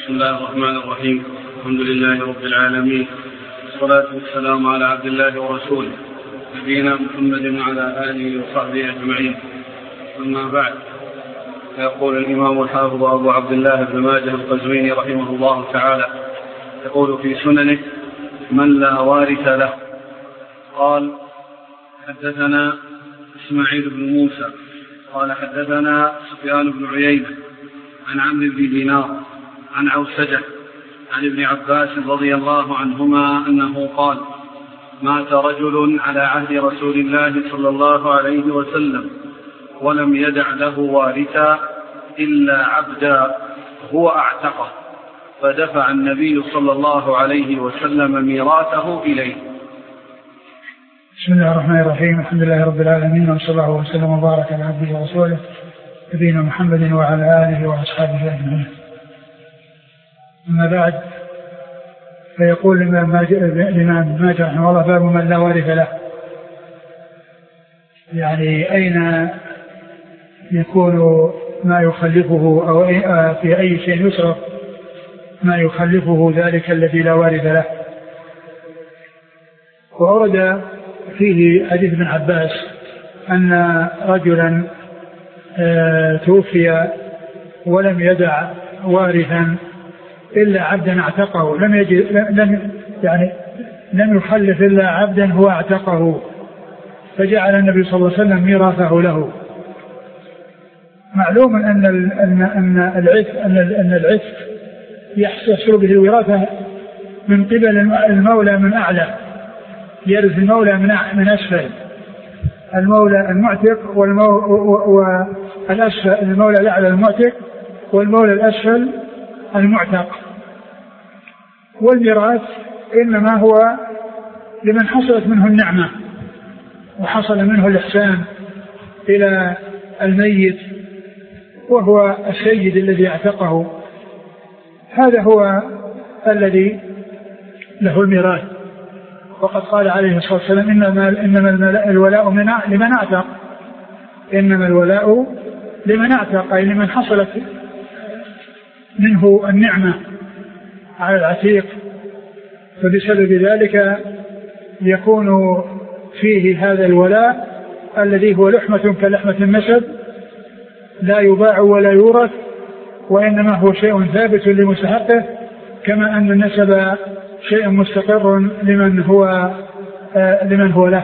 بسم الله الرحمن الرحيم. الحمد لله رب العالمين، والصلاة والسلام على عبد الله ورسوله نبينا محمد وعلى آله وصحبه أجمعين. أما بعد، فيقول الإمام الحافظ أبو عبد الله بن ماجه القزويني رحمه الله تعالى يقول في سننه: من لا وارث له. قال: حدثنا إسماعيل بن موسى قال حدثنا سفيان بن عيينة عن عمرو بن دينار عن عوسجة عن ابن عباس رضي الله عنهما أنه قال: مات رجل على عهد رسول الله صلى الله عليه وسلم ولم يدع له وارثا إلا عبدا هو أعتقه، فدفع النبي صلى الله عليه وسلم ميراثه إليه. بسم الله الرحمن الرحيم. الحمد لله رب العالمين، وصلى الله وسلم وبارك على عبده ورسوله نبينا محمد وعلى آله وأصحابه أجمعين. أما بعد، فيقول الإمام ماجه رحمه الله: باب من لا وارث له. يعني أين يكون ما يخلفه، أو في أي شيء يصرف ما يخلفه ذلك الذي لا وارث له. وأورد فيه حديث ابن عباس أن رجلا توفي ولم يدع وارثا إلا عبدا اعتقه، لم يخلف إلا عبدا هو اعتقه، فجعل النبي صلى الله عليه وسلم ميراثه له. معلوم أن العتق يحصل به الوراثة من قبل المولى من أعلى، يرث المولى من أسفل، المولى المعتق والأسفل، المولى الأعلى المعتق والمولى الأسفل المعتق. والميراث إنما هو لمن حصلت منه النعمة وحصل منه الإحسان إلى الميت، وهو السيد الذي اعتقه، هذا هو الذي له الميراث. وقد قال عليه الصلاة والسلام: إنما الولاء لمن اعتق، إنما الولاء لمن اعتق، أي لمن حصلت منه النعمة على العتيق، فبسبب ذلك يكون فيه هذا الولاء الذي هو لحمة كلحمة النسب، لا يباع ولا يورث، وإنما هو شيء ثابت لمستحقه، كما أن النسب شيء مستقر لمن هو له.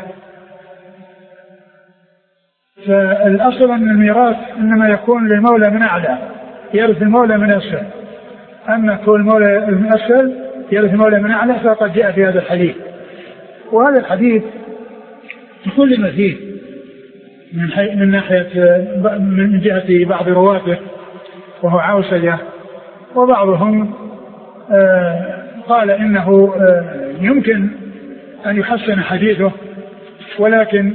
فالأصل أن الميراث إنما يكون للمولى من أعلى يرث المولى من أسفل، أما كل المولى من أسفل يرث المولى من أعلى، فقد جاء في هذا الحديث. وهذا الحديث بكل ما فيه من ناحية من جهة بعض رواته وهو عوسجة، وبعضهم قال إنه يمكن أن يحسن حديثه، ولكن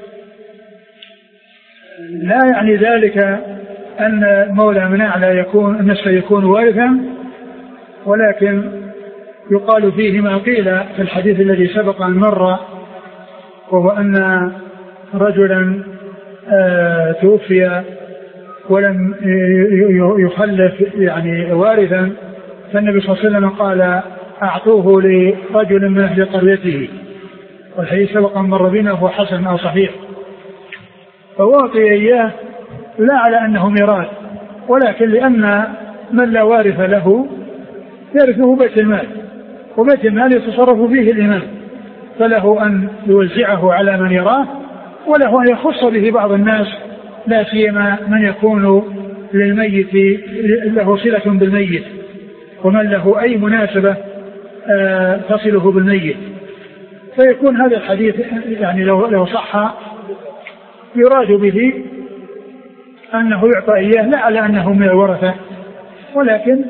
لا يعني ذلك أن مولى من أعلى يكون وارثا، ولكن يقال فيه ما قيل في الحديث الذي سبق أن مر، وهو أن رجلا توفي ولم يخلف يعني وارثا، فالنبي صلى الله عليه وسلم قال: أعطوه لرجل من أهل قريته، والحديث سبق أن مر بنا وهو حسن أو صحيح. فواطي إياه لا على أنه ميراث، ولكن لأن من لا وارث له يرثه بيت المال، وبيت المال يتصرف فيه الإمام، فله أن يوزعه على من يراه، وله أن يخص به بعض الناس، لا سيما من يكون للميت له صلة بالميت، ومن له أي مناسبة تصله بالميت. فيكون هذا الحديث يعني لو صح يراد به أنه يعطى إياه لا على أنه من الورثة، ولكن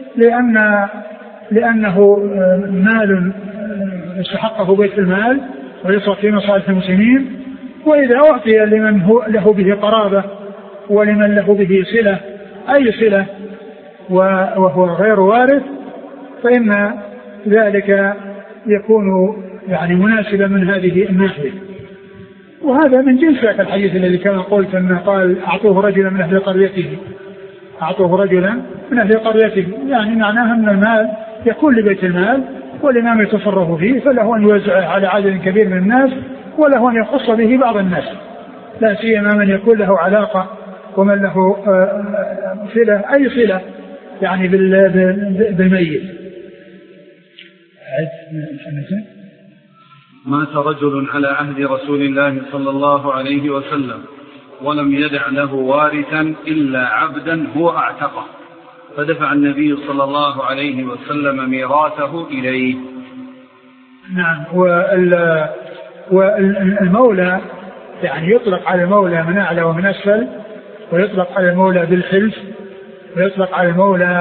لأنه مال استحقه بيت المال ويصرف في مصالح المسلمين. وإذا أعطي لمن هو له به قرابة ولمن له به صلة أي صلة وهو غير وارث، فإن ذلك يكون يعني مناسبا من هذه الناحية. وهذا من جنس الحديث الذي كما قلت أنه قال: أعطوه رجلا من أهل قريته، أعطوه رجلا من أهل قريته، يعني معناها أن المال يكون لبيت المال والإمام يتصرف فيه، فله أن يوزعه على عدد كبير من الناس وله أن يخص به بعض الناس، لا سيما من يكون له علاقة ومن له صلة، أي صلة يعني بالميت. مات رجل على عهد رسول الله صلى الله عليه وسلم ولم يدع له وارثا إلا عبدا هو أعتقه، فدفع النبي صلى الله عليه وسلم ميراثه إليه. نعم. والمولى يعني يطلق على المولى من أعلى ومن أسفل، ويطلق على المولى بالحلف، ويطلق على المولى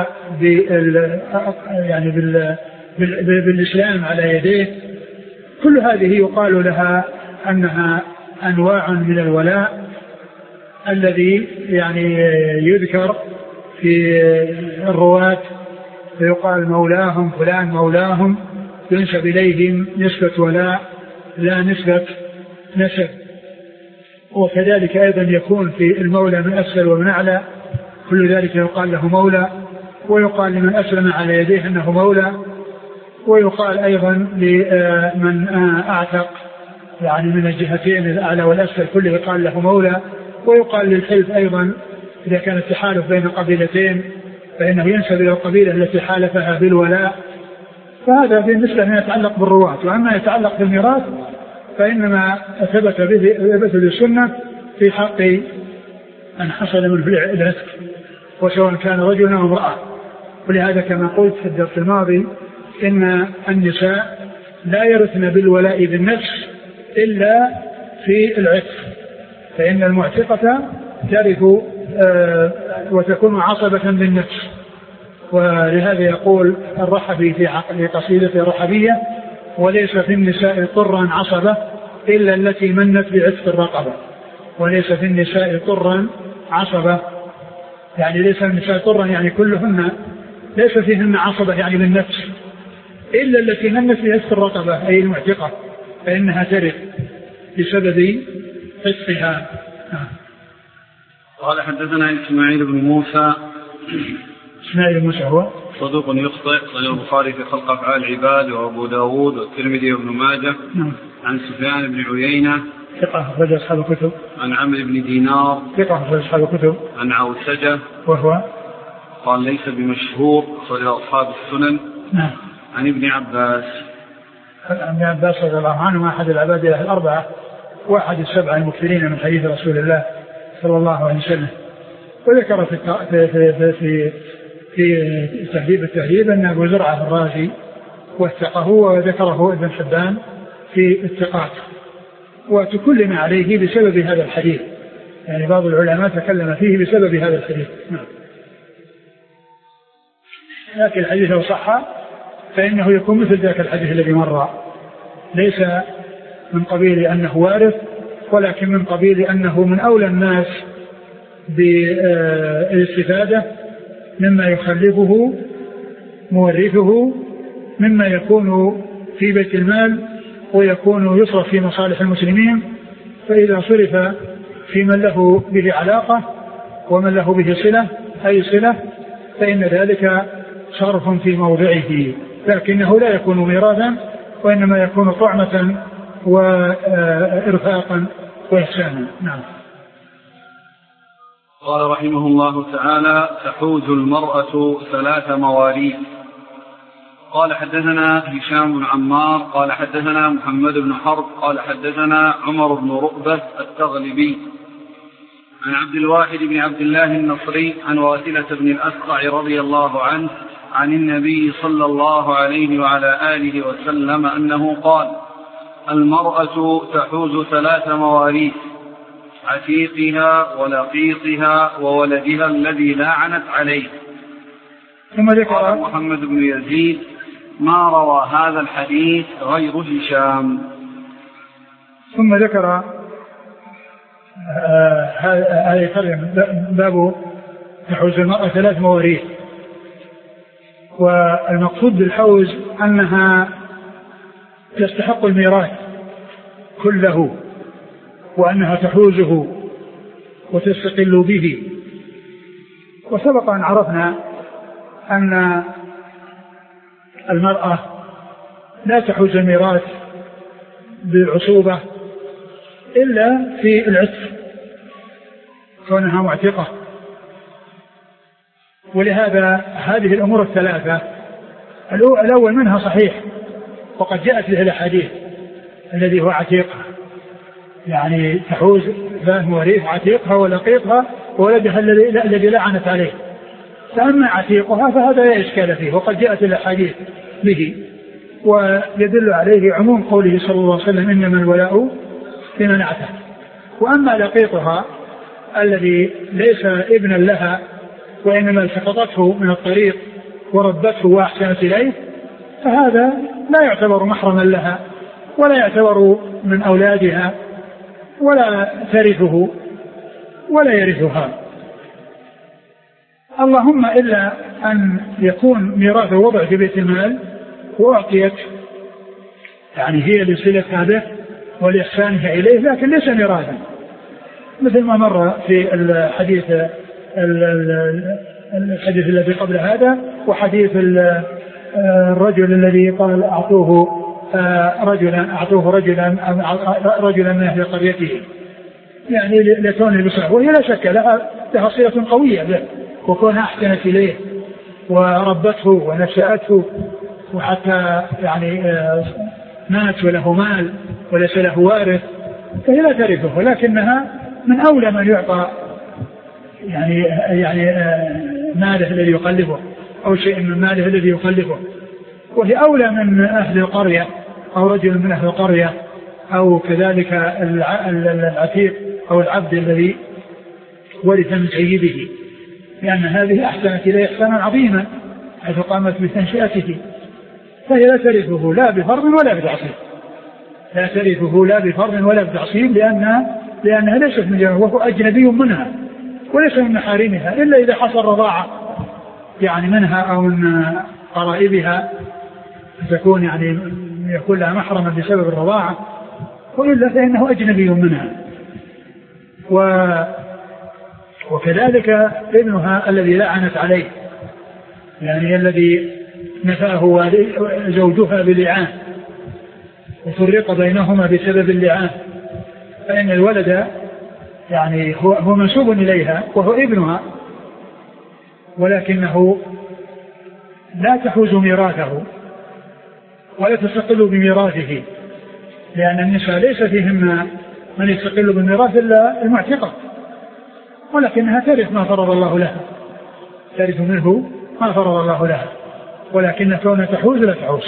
يعني بالإسلام على يديه. كل هذه يقال لها أنها أنواع من الولاء الذي يعني يذكر في الرواة، فيقال مولاهم فلان مولاهم، ينسب إليهم نسبة ولاء لا نسبة نسب. وكذلك أيضا يكون في المولى من أسفل ومن أعلى، كل ذلك يقال له مولى، ويقال لمن أسلم على يديه أنه مولى، ويقال أيضا لمن أعتق يعني من الجهتين الأعلى والأسفل كله يقال له مولى. ويقال للحلف أيضا إذا كان التحالف بين قبيلتين فإنه ينسب إلى القبيلة التي حالفها بالولاء. فهذا بالنسبة ما يتعلق بالرواة. وأما يتعلق بالميراث فإنما ثبت بالسنة في حق أن حصل منه العتق، وسواء كان رجلا أو امرأة. ولهذا كما قلت في الدرس الماضي إن النساء لا يرثن بالولاء بالنفس إلا في العتق، فإن المعتقة ترث وتكون عصبة بالنفس. ولهذا يقول الرحبي في قصيدة الرحبية: وليس في النساء طرا عصبة إلا التي منت بعتق الرقبة. وليس في النساء طرا عصبة، يعني ليس النساء طرا يعني كلهن ليس فيهن عصبة يعني بالنفس، إلا التي منت بعتق الرقبة أي المعتقة، فإنها ترث بسبب عتقها. قال حدثنا إسماعيل بن موسى. إسماعيل بن موسى هو صدوق يخطئ، صحيح البخاري في خلق أفعال العباد وأبو داود والترمذي وابن ماجه. عن سفيان بن عيينة ثقة أخرج أصحاب الكتب. عن عمرو بن دينار ثقة أخرج أصحاب الكتب. عن عوسجة وهو قال ليس بمشهور، أخرج أصحاب السنن. عن ابن عباس رضي الله عنه أحد العباد الأربعة واحد السبعة المكثرين من حديث رسول الله صلى الله عليه وسلم. وذكر في تهذيب التهذيب أن أبو زرعة الرازي وثقه، وذكره ابن حبان في الثقات، وتكلم عليه بسبب هذا الحديث، يعني بعض العلماء تكلم فيه بسبب هذا الحديث. لكن الحديث لو صح فإنه يكون مثل ذاك الحديث الذي مر، ليس من قبيل أنه وارث، ولكن من قبيل أنه من أولى الناس بالاستفادة مما يخلفه مورثه، مما يكون في بيت المال ويكون يصرف في مصالح المسلمين. فإذا صرف في من له به علاقة ومن له به صلة أي صلة فإن ذلك صرف في موضعه، لكنه لا يكون ميراثا، وإنما يكون طعمة وإرفاقا وإحسانا. نعم. قال رحمه الله تعالى: تحوز المرأة 3 مواريث. قال حدثنا هشام بن عمار قال حدثنا محمد بن حرب قال حدثنا عمر بن رؤبة التغلبي عن عبد الواحد بن عبد الله النصري عن واثلة بن الأسقع رضي الله عنه عن النبي صلى الله عليه وعلى آله وسلم أنه قال: المرأة تحوز 3 مواريث: عتيقها ولقيطها وولدها الذي لعنت عليه. ثم ذكر محمد بن يزيد: ما روى هذا الحديث غير هشام. ثم ذكر هذا يترجم باب تحوز المرأة 3 مواريث. والمقصود بالحوز أنها تستحق الميراث كله، وأنها تحوزه وتستقل به، وسبق أن عرفنا أن المرأة لا تحوز الميراث بالعصوبة إلا في العتق كونها معتقة. ولهذا هذه الأمور الثلاثة الأول منها صحيح وقد جاءت به الأحاديث الذي هو عتيقها، يعني تحوز مواريث عتيقها ولقيطها وولدها الذي لعنت عليه. فأما عتيقها فهذا لا إشكال فيه وقد جاءت الأحاديث به، ويدل عليه عموم قوله صلى الله عليه وسلم إنما الولاء لمن اعتق. وأما لقيطها الذي ليس ابنا لها وإنما التقطته من الطريق وربته وأحسنت إليه فهذا لا يعتبر محرما لها ولا يعتبر من أولادها ولا ترثه ولا يرثها، اللهم إلا أن يكون ميراث وضع في بيت المال وأعطيت يعني هي لصلتها به ولإحسانها إليه لكن ليس ميراثا، مثل ما مر في الحديث الذي قبل هذا وحديث الرجل الذي قال أعطوه رجلا من أهل قريته يعني لكونه بصحبه، وهي لا شك لها صلة قوية به وكونها أحسنت إليه وربته ونشأته وحتى يعني مات وله مال وليس له وارث فهي لا ترثه، ولكنها من أولى من يعطى يعني ماله الذي يقلبه أو شيء من ماله الذي يقلبه، وهي أولى من أهل القرية أو رجل من أهل القرية أو كذلك العتيق أو العبد الذي ورث من سيده، لأن هذه أحسنت إليه إحسانا عظيما حيث قامت بتنشئته، فهي لا ترثه لا بفرض ولا بتعصيب، لا ترثه لا بفرض ولا بتعصيب لأنها ليست من جنة وهو أجنبي منها وليس من محارمها إلا إذا حصل رضاعة يعني منها أو من قرائبها تكون يعني يكون لها محرما بسبب الرضاعة، وإلا فإنه أجنبي منها. وكذلك ابنها الذي لعنت عليه يعني الذي نفاه زوجها بلعان وفرق بينهما بسبب اللعان، فإن الولد يعني هو منسوب إليها وهو ابنها ولكنه لا تحوز ميراثه ولا تستقل بميراثه، لأن النساء ليس فيهن من يستقل بالميراث إلا المعتقة، ولكنها ترث ما فرض الله لها، ترث منه ما فرض الله لها، ولكن كونها تحوز لا تحوز.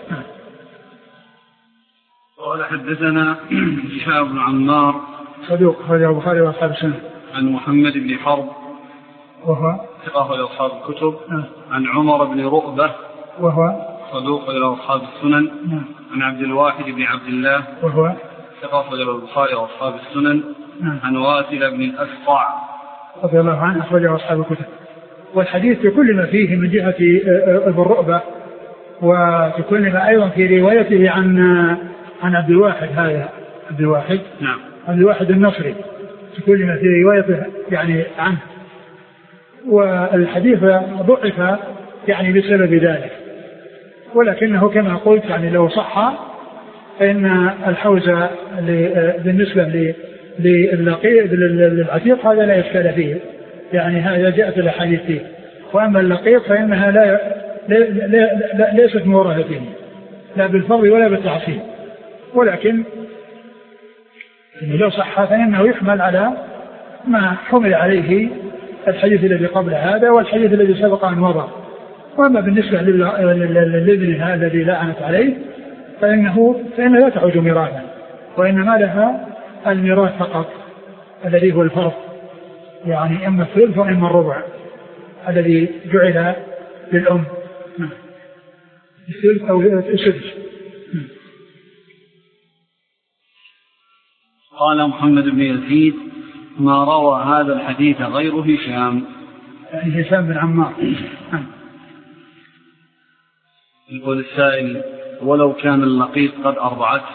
قال حدثنا هشام بن عمار صدوق أخرجه البخاري وأصحاب السنن. عن محمد بن حرب وهو ثقة لأصحاب الكتب. عن عمر بن رؤبة وهو صدوق لأصحاب السنن. عن عبد الواحد بن عبد الله وهو ثقة للبخاري وأصحاب السنن. عن واسل بن الأسقع رضي الله عنه أخرجه أصحاب الكتب. والحديث كل ما فيه من جهة ابن رؤبة وكل ما أيضا في روايته عن عبد الواحد، هذا عبد الواحد نعم عبد الواحد النصري، كل ما في روايته يعني عنه، والحديث ضعف يعني بسبب ذلك، ولكنه كما قلت يعني لو صح فإن الحوز بالنسبة للعتيق هذا لا إشكال فيه، يعني هذا جاءت الأحاديث فيه. وأما اللقيط فإنها ليست مورثة لا بالفرض ولا بالتعصيب، ولكن لو صح فإنه يحمل على ما حمل عليه الحديث الذي قبل هذا والحديث الذي سبق أن مضى. وأما بالنسبة لابنها الذي لعنت عليه فإنه لا تعود ميراثا، وإنما لها الميراث فقط الذي هو الفرض، يعني إما الثلث وإما الربع الذي جعل للأم، الثلث أو السدس. قال محمد بن يزيد ما روى هذا الحديث غير هشام، يعني هشام بن عمار. يقول السائل ولو كان اللقيط قد أرضعته،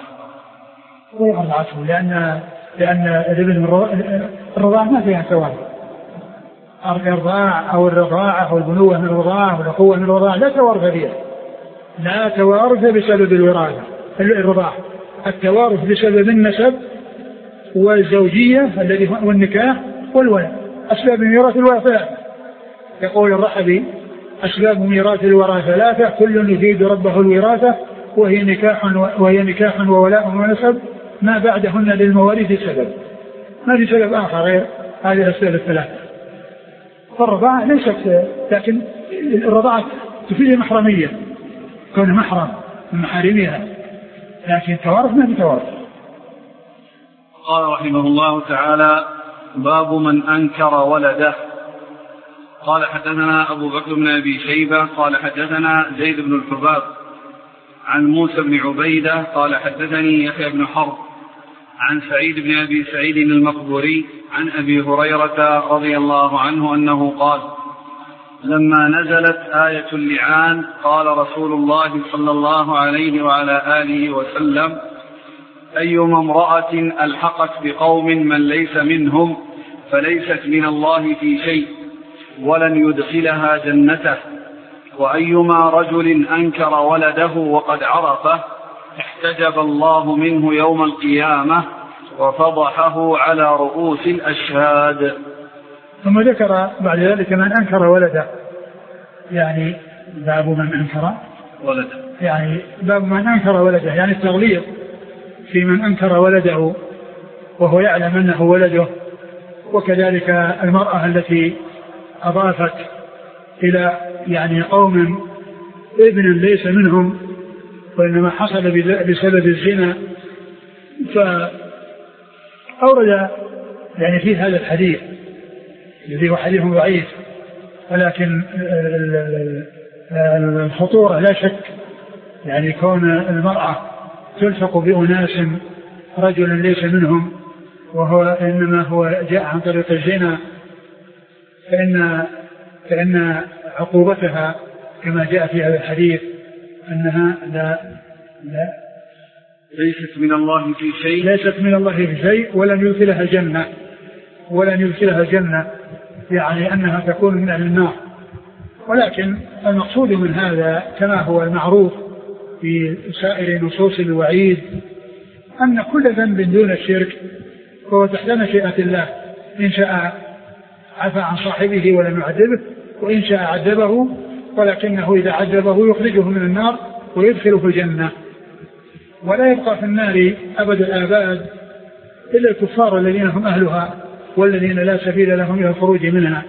وأرضعته لأن الابن الرضاعة ما فيها ثواب، الإرضاع أو الرضاعة أو البنوة من الرضاعة والأخوة من الرضاعة لا توارث فيها، لا توارث بسبب الرضاعة. التوارث بسبب النسب والزوجية الذي والنكاح والولد. أسباب ميراث الورثة ثلاثة، يقول الرحبي: أسباب ميراث الورثة ثلاثة كل يفيد ربه الوراثة، وهي نكاح وولاء ونسب، ما بعدهن للمواريث سبب، ما في سبب آخر غير هذه الأسباب الثلاثة. فالرضاعة ليست، لكن الرضاعة تفيد المحرمية، كون محرم من محارمها، لكن توارث ما في توارث. قال رحمه الله تعالى: باب من أنكر ولده. قال حدثنا أبو بكر بن أبي شيبة قال حدثنا زيد بن الحباب عن موسى بن عبيدة قال حدثني يحيى بن حرب عن سعيد بن أبي سعيد المقبوري عن أبي هريرة رضي الله عنه أنه قال: لما نزلت آية اللعان قال رسول الله صلى الله عليه وعلى آله وسلم: أيما امرأة ألحقت بقوم من ليس منهم فليست من الله في شيء ولن يدخلها جنته، وأيما رجل أنكر ولده وقد عرفه احتجب الله منه يوم القيامة وفضحه على رؤوس الأشهاد. ثم ذكر بعد ذلك من أنكر ولده، يعني باب من أنكر ولده، يعني باب من أنكر ولده، يعني التغليظ في من أنكر ولده وهو يعلم أنه ولده، وكذلك المرأة التي أضافت إلى يعني قوم ابن ليس منهم وإنما حصل بسبب الزنا. فأورد يعني في هذا الحديث الذي هو حديث ضعيف، ولكن الخطورة لا شك، يعني كون المرأة تلحق بأناس رجل ليس منهم وهو إنما هو جاء عن طريق الزنا، فإن عقوبتها كما جاء في هذا الحديث أنها ليست من الله في شيء، ليست من الله في شيء ولن يدخلها الجنة، يعني أنها تكون من أهل النار. ولكن المقصود من هذا كما هو المعروف في سائر نصوص الوعيد أن كل ذنب دون الشرك هو تحت مشيئة الله، إن شاء عفى عن صاحبه ولم يعذبه، وإن شاء عذبه، ولكنه إذا عذبه يخرجه من النار ويدخله في الجنة، ولا يبقى في النار أبد الآباد إلا الكفار الذين هم أهلها والذين لا سبيل لهم إلى الخروج منها.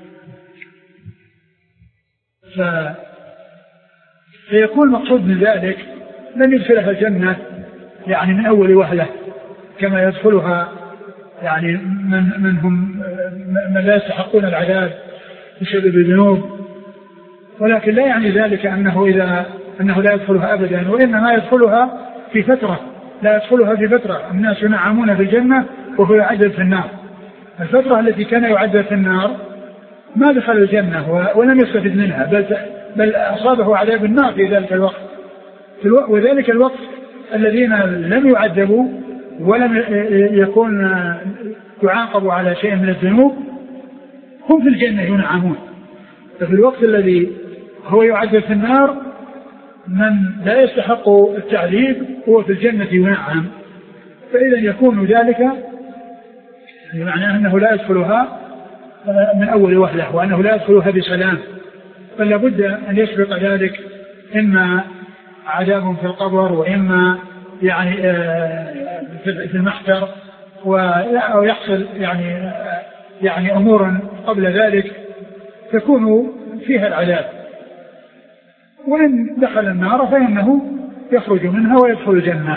فيكون مقصود من ذلك لن يدخلها الجنة يعني من أول وهلة كما يدخلها يعني من لا يستحقون العذاب بسبب الذنوب، ولكن لا يعني ذلك أنه لا يدخلها أبدا، وإنما يدخلها في فترة، لا يدخلها في فترة. الناس ينعمون في الجنة وهو يعذب في النار. الفترة التي كان يعذب في النار ما دخل الجنة ولم يستفد منها، بل أصابه عذاب النار في ذلك الوقت. وذلك الوقت الذين لم يعذبوا ولم يكون يعاقبوا على شيء من الذنوب هم في الجنة ينعمون. ففي الوقت الذي هو يعذب في النار من لا يستحق التعذيب هو في الجنة ينعم. فإذا يكون ذلك معناه أنه لا يدخلها من أول وهلة، وأنه لا يدخلها بسلام، فلا بد أن يسبق ذلك إما عذاب في القبر وإما يعني في المحشر، ويحصل يعني أمور قبل ذلك تكون فيها العذاب. وإن دخل النار فإنه يخرج منها ويدخل الجنة.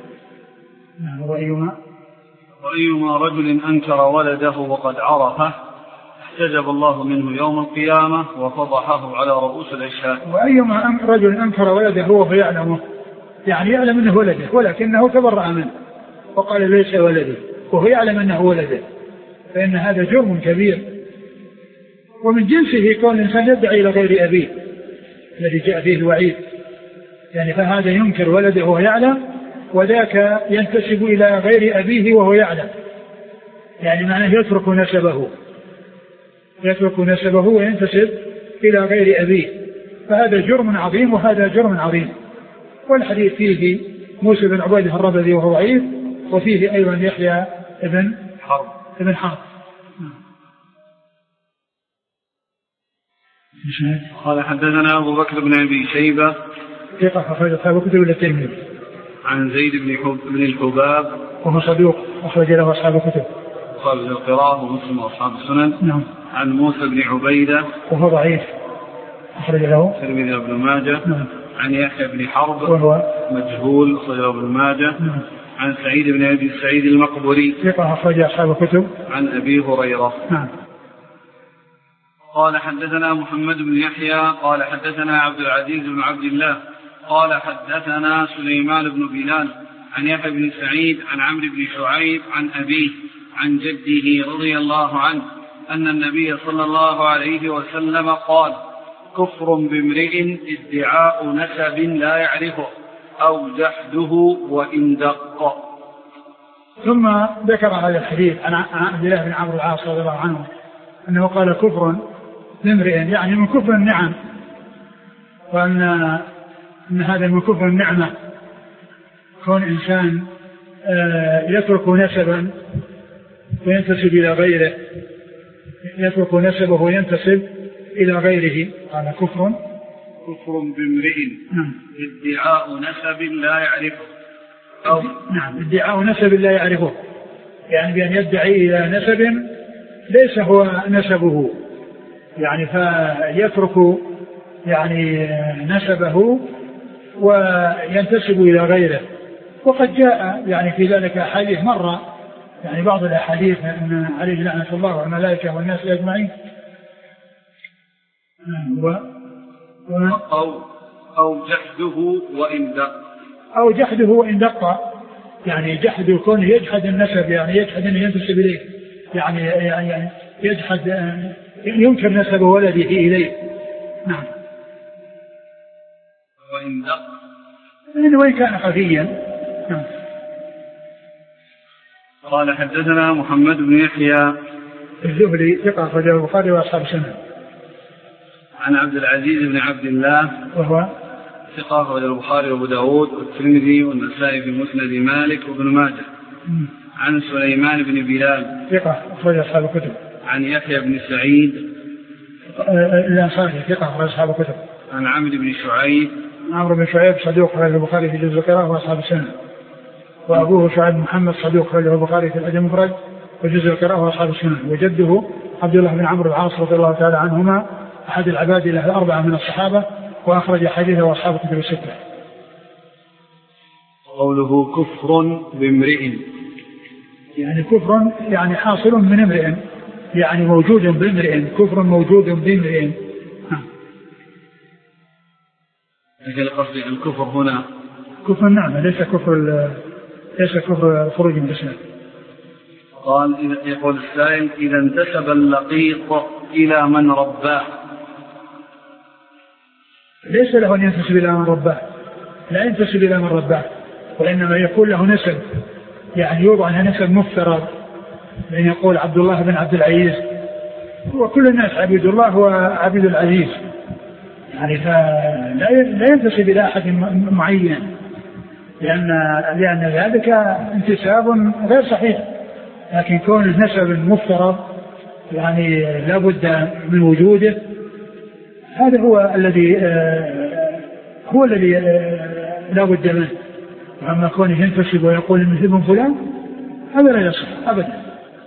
وأيما رجل أنكر ولده وقد عرفه احتجب الله منه يوم القيامة وفضحه على رؤوس الأشهاد. وأيما رجل أنكر ولده هو يعلمه، يعني يعلم أنه ولده ولكنه تبرأ منه وقال ليس ولدي، وهو يعلم أنه ولده، فإن هذا جرم كبير. ومن جنسه كون الإنسان يدعي إلى غير أبيه الذي جاء فيه الوعيد، يعني فهذا ينكر ولده وهو يعلم، وذاك ينتسب إلى غير أبيه وهو يعلم، يعني معناه يترك نسبه. يترك نسبه وينتسب إلى غير أبيه، فهذا جرم عظيم وهذا جرم عظيم. والحديث فيه موسى بن عبيدة الربذي وهو ضعيف، وفيه أيضا يحيى ابن حرب. قال حدثنا أبو بكر بن أبي شيبة ثقة أخرج أصحاب الكتب إلا الترمذي. عن زيد بن الحباب وهو صدوق أخرج له أصحاب الكتب. قال القراءة ومسلم وأصحاب السنن. نعم. عن موسى بن عبيدة وهو ضعيف أخرج له الترمذي وابن ماجه. نعم. عن يحيى بن حرب وهو مجهول أخرج له ابن ماجه. نعم. عن سعيد بن أبي سعيد المقبري ثقة أخرج أصحاب الكتب. عن أبي هريرة. نعم. قال حدثنا محمد بن يحيى قال حدثنا عبد العزيز بن عبد الله قال حدثنا سليمان بن بلال عن يحيى بن سعيد عن عمرو بن شعيب عن أبيه عن جده رضي الله عنه أن النبي صلى الله عليه وسلم قال: كفر بامرئ ادعاء نسب لا يعرفه أو جحده وإن دق. ثم ذكر هذا الحديث عن عبد الله بن عمرو العاص رضي الله عنه أنه قال كفر بامرئ، يعني من كفر النعم، وأن هذا من كفر النعمة، كون إنسان يترك نسبا وينتسب إلى غيره، يترك نسبه وينتسب إلى غيره، قال كفر بامرئ ادعاء نسب لا يعرفه أو نعم ادعاء نسب لا يعرفه، يعني بأن يدعي إلى نسب ليس هو نسبه، يعني فيترك يعني نسبه وينتسب إلى غيره. وقد جاء يعني في ذلك أحاديث مرة، يعني بعض الأحاديث أن عليه لعنة الله والملائكة والناس أجمعين. أو جحده وإن دق، أو جحده وإن دق، يعني جحد كونه يجحد النسب، يعني يجحد أن ينتسب إليه، يعني يجحد ينكر نسب ولده إليه. نعم. وإن دق وإن كان خفيا. نعم. قال حدثنا محمد بن يحيى الزهري ثقة أخرجه البخاري وأصحاب السنن. عن عبد العزيز بن عبد الله وهو ثقة أخرجه البخاري وأبو داود والترمذي والنسائي في مسند مالك وابن ماجه. عن سليمان بن بلال ثقة أخرج أصحاب الكتب. عن يحيى بن سعيد الأنصاري ثقة أخرج أصحاب الكتب. عن عمرو بن شعيب صدوق أخرج البخاري في جزء القراءة وأصحاب السنن. وأبوه شعيب محمد صدوق أخرجه البخاري في الأدب المفرد وجزء القراءة وأصحاب السنن. وجده عبد الله بن عمرو العاص رضي الله تعالى عنهما أحد العباد له الأربعة من الصحابة، وأخرج حديثه وأصحاب الكتب الستة. قوله كفر بامرئ، يعني كفر يعني حاصل من امرئ، يعني موجود بامرئ، كفر موجود بامرئ. لكن قصدي الكفر هنا كفر النعمة، ليس كفر خروج من الإسلام. قال يقول السائل: إذا انتسب اللقيط إلى من رباه، ليس له أن ينتسب إلى من رباه، لا ينتسب إلى من رباه، وإنما يكون له نسب، يعني يوضع له نسب مفترض، لأن يقول عبد الله بن عبد العزيز، وكل الناس عبيد الله وعبيد العزيز، يعني لا ينتسب إلى أحد معين، لأن ذلك انتساب غير صحيح. لكن كون النسب مفترض يعني لا بد من وجوده، هذا هو الذي لا بد منه. وأما كونه ينتسب ويقول إنه ابن فلان، هذا لا يصح أبدا.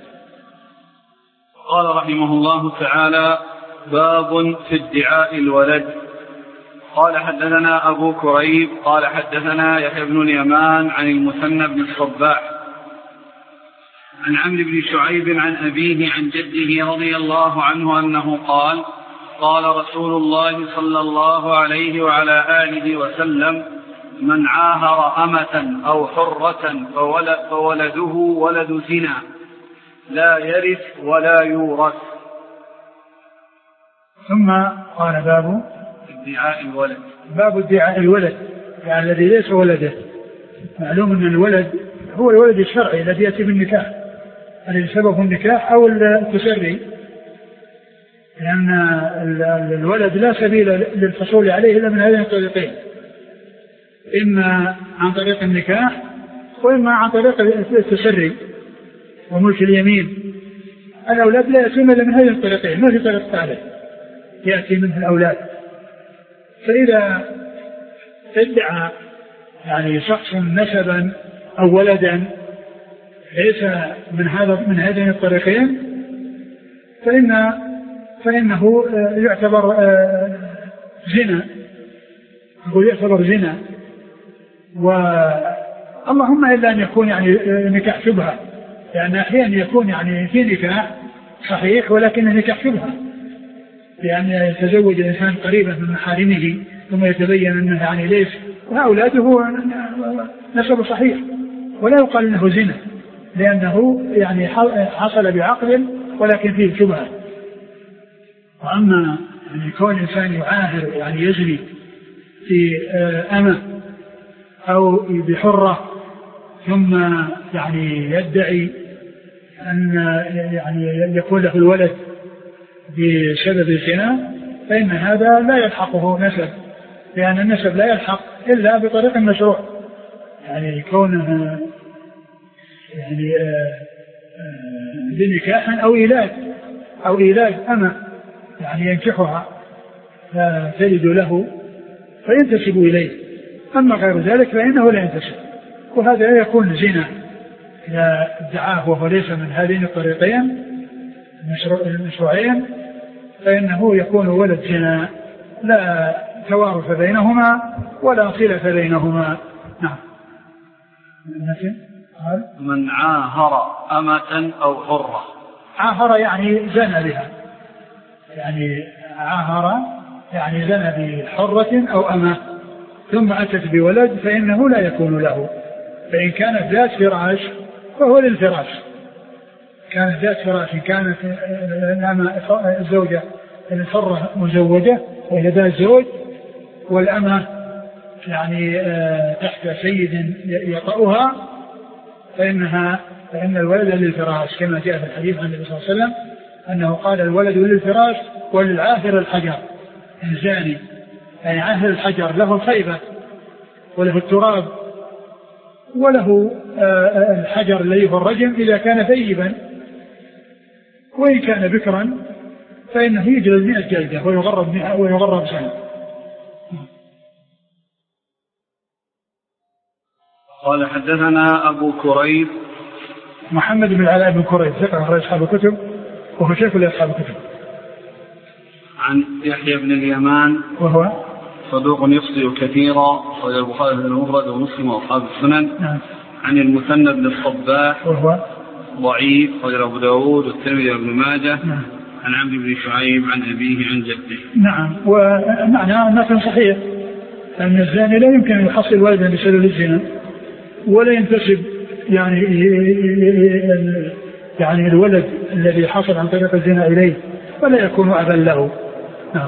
قال رحمه الله تعالى: باب في ادعاء الولد. قال حدثنا أبو كريب قال حدثنا يحيى بن اليمان عن المثنى بن الصباح عن عمرو بن شعيب عن أبيه عن جده رضي الله عنه أنه قال: قال رسول الله صلى الله عليه وعلى آله وسلم: من عاهر أمة أو حرة فولده ولد زنا لا يرث ولا يورث. ثم قال باب ادعاء الولد، يعني الذي ليس ولده. معلوم أن الولد هو الولد الشرعي الذي يأتي بالنكاح، الذي سبب النكاح أو التسري. لأن الولد لا سبيل للحصول عليه إلا من هذين الطريقين، إما عن طريق النكاح وإما عن طريق التسري وملك اليمين. الأولاد لا يأتون إلا من هذين الطريقين، ما في طريق ثالث يأتي منه الأولاد. فإذا ادعى يعني شخص نسبا أو ولدا ليس من هذين الطريقين فإنه يعتبر زنا، يقول يعتبر زنا. اللهم إلا أن يكون يعني نكاح شبهة، لأن أحيانا يكون يعني في نكاح صحيح ولكن نكاح شبهة، لأن يتزوج الإنسان قريبا من محارمه ثم يتبين أنه يعني ليس، وأولاده نسب صحيح ولا يقال أنه زنا، لأنه يعني حصل بعقل ولكن فيه شبهة. وأما يعني كون إنسان يعاهر يعني يزني في أمة أو بحرة ثم يعني يدعي أن يعني يكون له الولد بسبب الزنا، فإن هذا لا يلحقه نسب، لأن النسب لا يلحق إلا بطريق مشروع، يعني كونه يعني بنكاح أو إيلاد أمة يعني ينكحها فتلد له فينتسب إليه. أما غير ذلك فإنه لا ينتسب، وهذا لا يكون زنا إذا ادعاه وهو ليس من هذين الطريقين المشروعين، فإنه يكون ولد زنا لا توارث بينهما ولا صلة بينهما. نعم. من عاهر أمة أو حرة، عاهر يعني زنى بها، يعني عاهر يعني زنى بحرة أو أمة ثم أتت بولد فإنه لا يكون له. فإن كانت ذات فراش فهو للفراش، كانت ذات فراش، كانت الزوجة الحرة مزوجة وهي ذات زوج والأمة يعني تحت سيد يطأها فإن الولد للفراش، كما جاء في الحديث عن النبي صلى الله عليه وسلم أنه قال الولد للفراش وللعاهر الحجر الزاني، يعني عاهر الحجر له الخيبة وله التراب وله الحجر الذي هو الرجم إذا كان ثيبا، وإن كان بكرا فإنه يجلد 100 جلدة ويغرب سنة. قال حدثنا أبو كريب محمد بن العلاء بن كريب ثقة أخرج أصحاب الكتب وهو شيخ لأصحاب الكتب. عن يحيى بن اليمان وهو صدوق يخطئ كثيرا، أخرج البخاري في المفرد ومسلم وأصحاب السنن. نعم. عن المثنى بن الصباح وهو ضعيف، أخرج أبو داود والترمذي وابن ماجه. نعم. عن عبد بن شعيب عن أبيه عن جده. نعم. ومعنى أنه صحيح أن الزاني لا يمكن أن يحصل ولدا بسبب الزنا ولا ينتسب يعني الولد الذي حصل عن طريق الزنا إليه ولا يكون أبا له. نعم.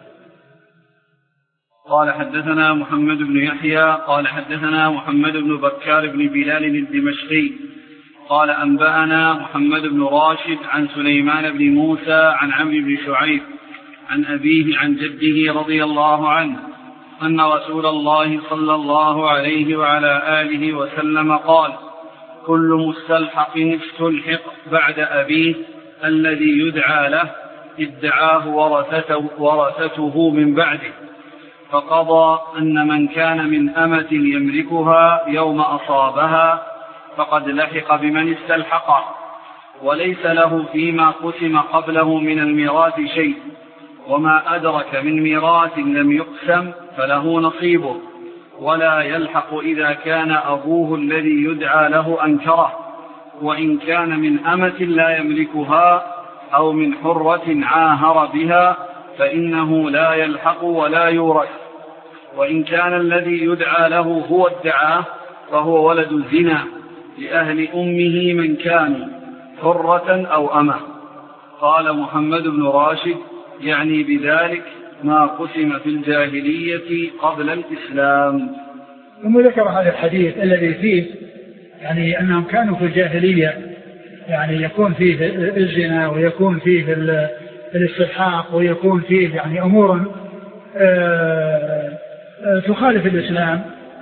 قال حدثنا محمد بن يحيى قال حدثنا محمد بن بكار بن بلال الدمشقي قال أنبأنا محمد بن راشد عن سليمان بن موسى عن عمرو بن شعيب عن أبيه عن جده رضي الله عنه أن رسول الله صلى الله عليه وعلى آله وسلم قال: كل مستلحق استلحق بعد أبيه الذي يدعى له ادعاه ورثته من بعده، فقضى أن من كان من أمة يملكها يوم أصابها فقد لحق بمن استلحقه، وليس له فيما قسم قبله من الميراث شيء، وما أدرك من ميراث لم يقسم فله نصيبه، ولا يلحق إذا كان أبوه الذي يدعى له أنكره، وإن كان من أمة لا يملكها أو من حرة عاهر بها فإنه لا يلحق ولا يورث، وإن كان الذي يدعى له هو ادعاه فهو ولد الزنا لأهل أمه من كان حرة أو أمة. قال محمد بن راشد يعني بذلك ما قسم في الجاهلية قبل الإسلام. ثم ذكر هذا الحديث الذي فيه يعني أنهم كانوا في الجاهلية يعني يكون فيه الزنا ويكون فيه الاستلحاق ويكون فيه يعني أمور تخالف الإسلام،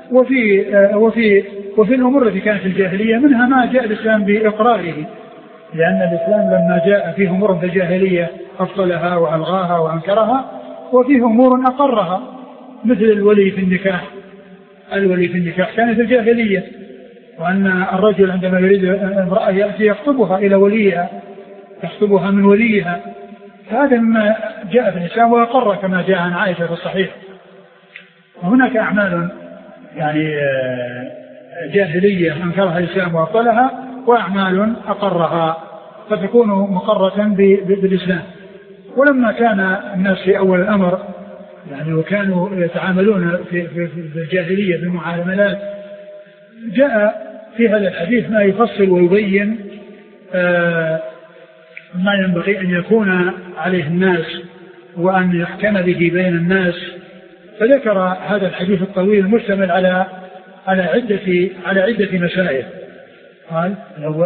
وفي الأمور التي كانت في الجاهلية منها ما جاء الإسلام بإقراره، لأن الإسلام لما جاء فيه أمور في الجاهلية أبطلها وألغاها وأنكرها، وفيه أمور أقرها مثل الولي في النكاح. الولي في النكاح كانت الجاهلية، وأن الرجل عندما يريد امرأة يأتي يخطبها إلى وليها، يخطبها من وليها، هذا ما جاء في الإسلام وأقر كما جاء عن عائشة في الصحيح. وهناك أعمال يعني جاهلية أنكرها الإسلام وأبطلها، وأعمال أقرها فتكون مقرة بالإسلام. ولما كان الناس في أول الأمر يعني وكانوا يتعاملون في الجاهلية بالمعاملات، جاء في هذا الحديث ما يفصل ويبين ما ينبغي أن يكون عليه الناس وأن يحكم به بين الناس. فذكر هذا الحديث الطويل المشتمل على عدة مسائل. قال الأول: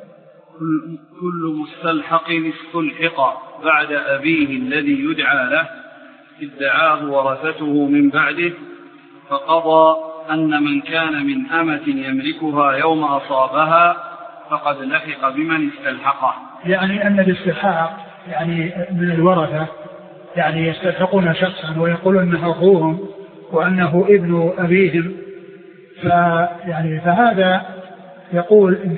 كل مستلحق استلحق بعد أبيه الذي يدعى له ادعاه ورثته من بعده، فقضى أن من كان من أمة يملكها يوم أصابها فقد لحق بمن استلحقه. يعني أن الاستلحاق يعني من الورثة، يعني يستلحقون شخصا ويقولون أنه أخوهم وأنه ابن أبيهم، فهذا يقول إن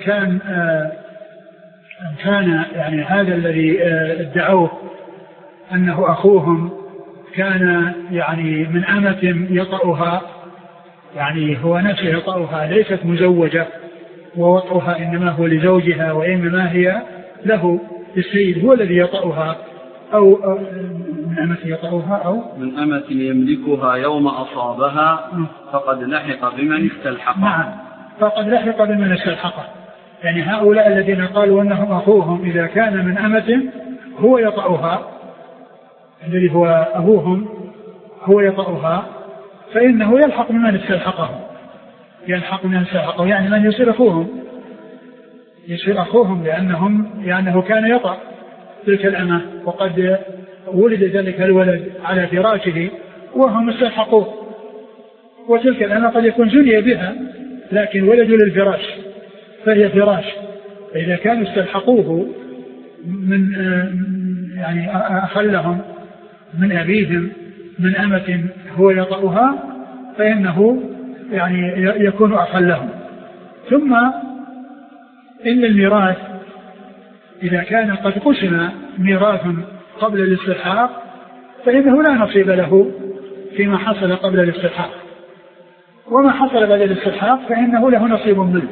كان يعني هذا الذي ادعوه أنه أخوهم كان يعني من أمة يطأها، يعني هو نفسه يطأها ليست مزوجة ووطئها إنما هو لزوجها، وإنما هي له السيد هو الذي يطأها، أو من أمة يطأها أو من أمة يملكها يوم أصابها فقد لحق بمن استلحقه. نعم، فقد لحق بمن استلحقه. يعني هؤلاء الذين قالوا أنهم أخوهم إذا كان من أمة هو يطأها، الذي هو أبوهم هو يطأها، فإنه يلحق بمن استلحقه، يلحق بمن استلحقه، يعني من يصير أخوهم لأنه كان يطأ تلك الأمة، وقد ولد ذلك الولد على فراشه وهم استلحقوه، وتلك الأمة قد يكون زني بها لكن ولدوا للفراش فهي فراش. فإذا كانوا استلحقوه من يعني أخلهم من أبيهم من أمة هو يطأها فإنه يعني يكون أخلهم. ثم إن الميراث إذا كان قد قسم ميراث قبل الاستلحاق فإنه لا نصيب له فيما حصل قبل الاستلحاق، وما حصل بعد الاستلحاق فإنه له نصيب منه،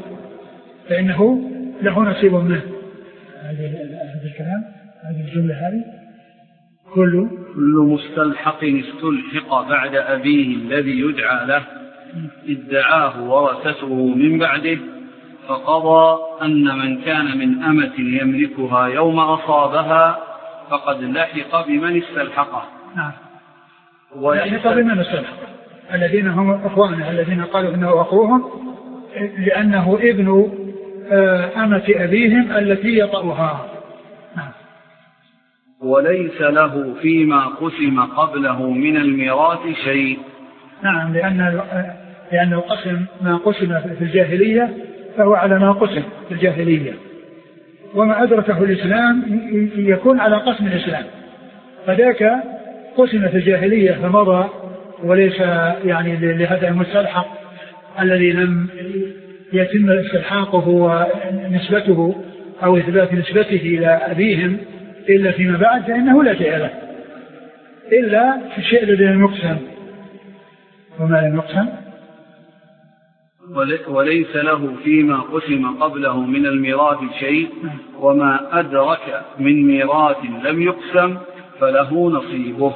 هذا الكلام، هذه الجملة هذه: كل مستلحق استلحق بعد أبيه الذي يدعى له ادعاه ورثته من بعده، فقضى أن من كان من أمة يملكها يوم أصابها فقد لحق بمن استلحقه. نعم، لحق بمن استلحقه، الذين هم أخوانه الذين قالوا إنه أخوهم لأنه ابن أمة أبيهم التي يطأها. نعم. وليس له فيما قسم قبله من الميراث شيء. نعم، لأن القسم ما قسم في الجاهلية فهو على ما قسم في الجاهلية، وما أدركه الإسلام يكون على قسم الإسلام، فذاك قسم في الجاهلية فمضى، وليس يعني لهذا المستلحق الذي لم يتم استلحاقه ونسبته أو إثبات نسبته إلى أبيهم إلا فيما بعد، فإنه لا شيء له إلا في الشيء الذي لم يقسم. وما لم يقسم وليس له فيما قسم قبله من الميراث شيء، وما أدرك من ميراث لم يقسم فله نصيبه.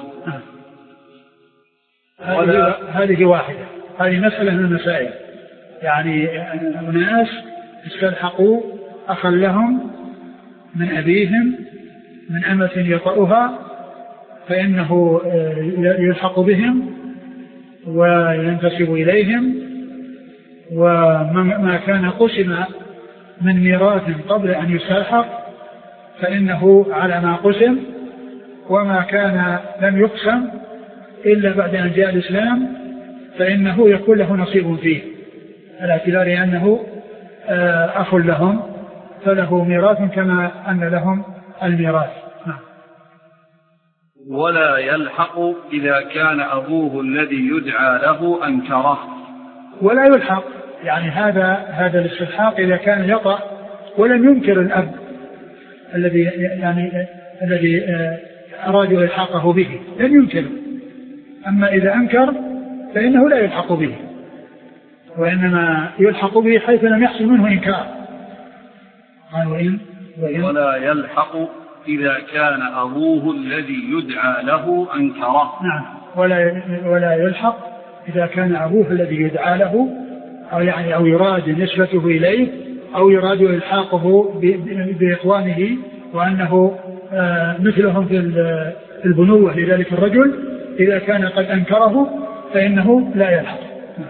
هذه واحدة، هذه مسألة من المسائل. يعني الناس استلحقوا أخا لهم من أبيهم من أمة يطأها فإنه يلحق بهم وينتسب إليهم، وما كان قسم من ميراث قبل أن يستلحق فإنه على ما قسم، وما كان لم يقسم إلا بعد أن جاء الإسلام فإنه يكون له نصيب فيه، على اعتبار أنه أخ لهم فله ميراث كما أن لهم الميراث. ولا يلحق إذا كان أبوه الذي يدعى له أنكره. ولا يلحق يعني هذا الاستلحاق إذا كان يطأ ولم ينكر الأب الذي أرادوا إلحاقه به لم ينكر. أما إذا أنكر فإنه لا يلحق به، وإنما يلحق به حيث لم يحصل منه إنكار. ولا يلحق إذا كان أبوه الذي يدعى له أنكره. نعم، ولا يلحق إذا كان أبوه الذي يدعى له أو يراد نسبته إليه أو يراد إلحاقه بإخوانه وأنه مثلهم في البنوة لذلك الرجل، إذا كان قد أنكره فإنه لا يلحق.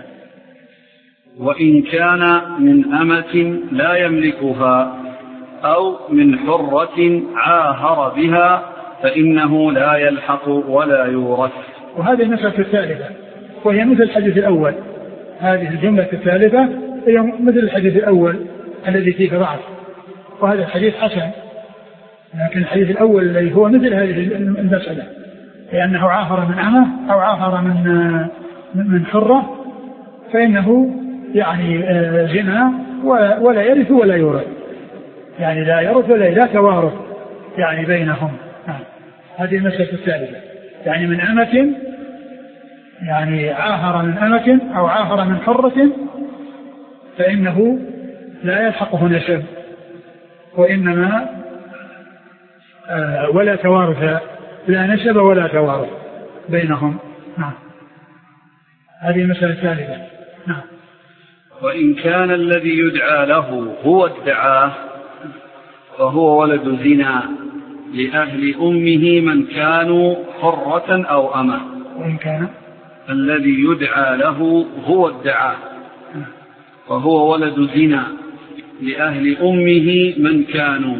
وإن كان من أمة لا يملكها أو من حرة عاهر بها فإنه لا يلحق ولا يورث. وهذه المسألة الثالثة وهي مثل الحديث الأول. هذه الجملة الثالثة هي مثل الحديث الأول الذي فيه ضعف، وهذا الحديث حسن، لكن الحديث الأول الذي هو مثل هذه المسألة لأنه عاهر من أمة أو عاهر من حرة فإنه يعني زنا ولا يرث ولا يورث، يعني لا يرث ولا لا توارث يعني بينهم. هذه المسألة الثالثة، يعني من أمة يعني عاهر من أمة أو عاهر من حرة فإنه لا يلحقه نسب وإنما ولا توارث، لا نسب ولا توارث بينهم. نعم، هذه المسألة الثالثة. نعم. وإن كان الذي يدعى له هو ادعاه فهو ولد زنا لأهل أمه من كانوا حرة أو أمة. وإن كان الذي يدعى له هو ادعاه فهو ولد زنا لأهل أمه من كانوا.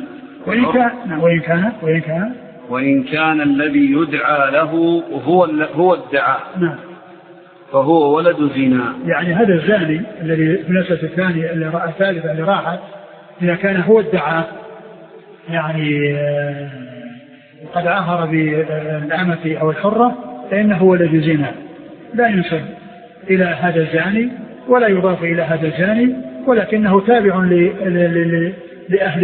وإن كان الذي يدعى له هو ادعاه فهو ولد زنا. يعني هذا الزاني الذي في المسألة الثانية الثالثة اللي راحت إذا كان هو ادعاه يعني قد عاهر بالأمة أو الحرة فإنه ولد زنا، لا ينسب إلى هذا الزاني ولا يضاف إلى هذا الزاني، ولكنه تابع لأهل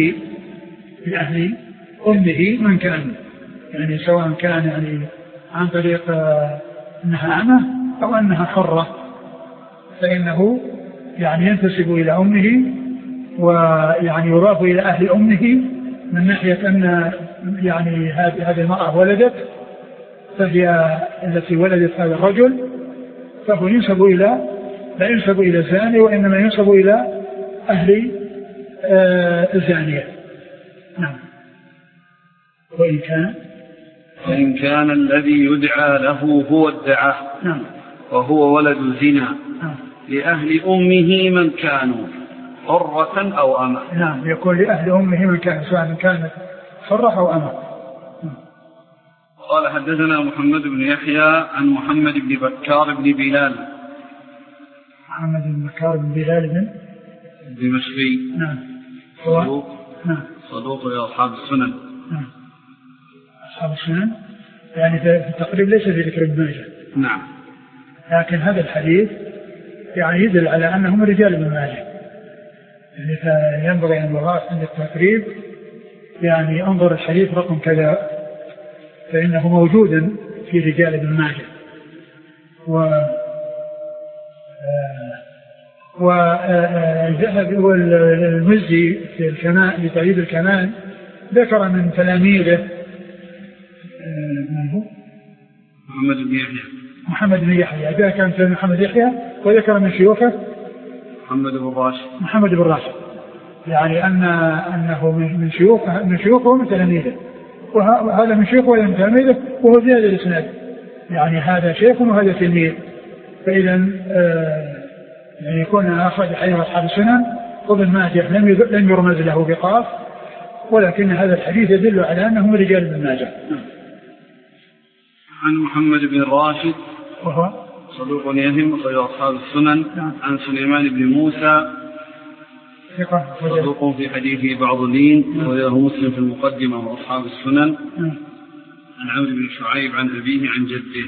أمه من كان، يعني سواء كان يعني عن طريق أنها أمة أو أنها حرة فإنه يعني ينتسب إلى أمه ويعني يضاف إلى أهل أمه من ناحية أن يعني هذه المرأة ولدت فهي التي ولدت هذا الرجل، فهو ينسب لا ينسب إلى الزاني وإنما ينسب إلى أهل الزانية. نعم. وإن كان الذي يدعى له هو ادعاه وهو ولد زنا لأهل أمه من كانوا حرة أو أمة. نعم، يكون لأهل أمه من كان سواء كانت حرة أو أمة. قال حدثنا محمد بن يحيى عن محمد بن بكار بن بلال. محمد بن بكار بن بلال دمشقي. نعم. صدوق لأصحاب السنن. نعم. أصحاب السنن يعني في التقريب ليس في ذكر ابن ماجه. نعم. لكن هذا الحديث يعني يدل على أنهم رجال ابن ماجه، يعني فينبغي أن يضاف عند التقريب يعني انظر الحديث رقم كذا فإنه موجود في رجال ابن ماجه. والذهب والمزي في الكمال لتعيد الكمال ذكر من تلاميذه من هو؟ محمد بن يحيى ذكر من محمد يحيى وذكر من شيوخه محمد بن راشد يعني أنه من شيوخه ومن تلاميذه، وهذا من شيوخه ومن تلاميذه وهو زيادة الإسناد، يعني هذا شيخ وهذا تلميذ، فإذا يعني يكون أخرج حديث أصحاب السنن وابن ماجه لم يرمز له بقاف، ولكن هذا الحديث يدل على أنه رجال ابن ماجه. عن محمد بن راشد وهو صدوق يهم وصدوق أصحاب السنن. عن سليمان بن موسى صدوق في حديثه بعض لين وله مسلم في المقدمة وأصحاب السنن. عن عمرو بن شعيب عن أبيه عن جده.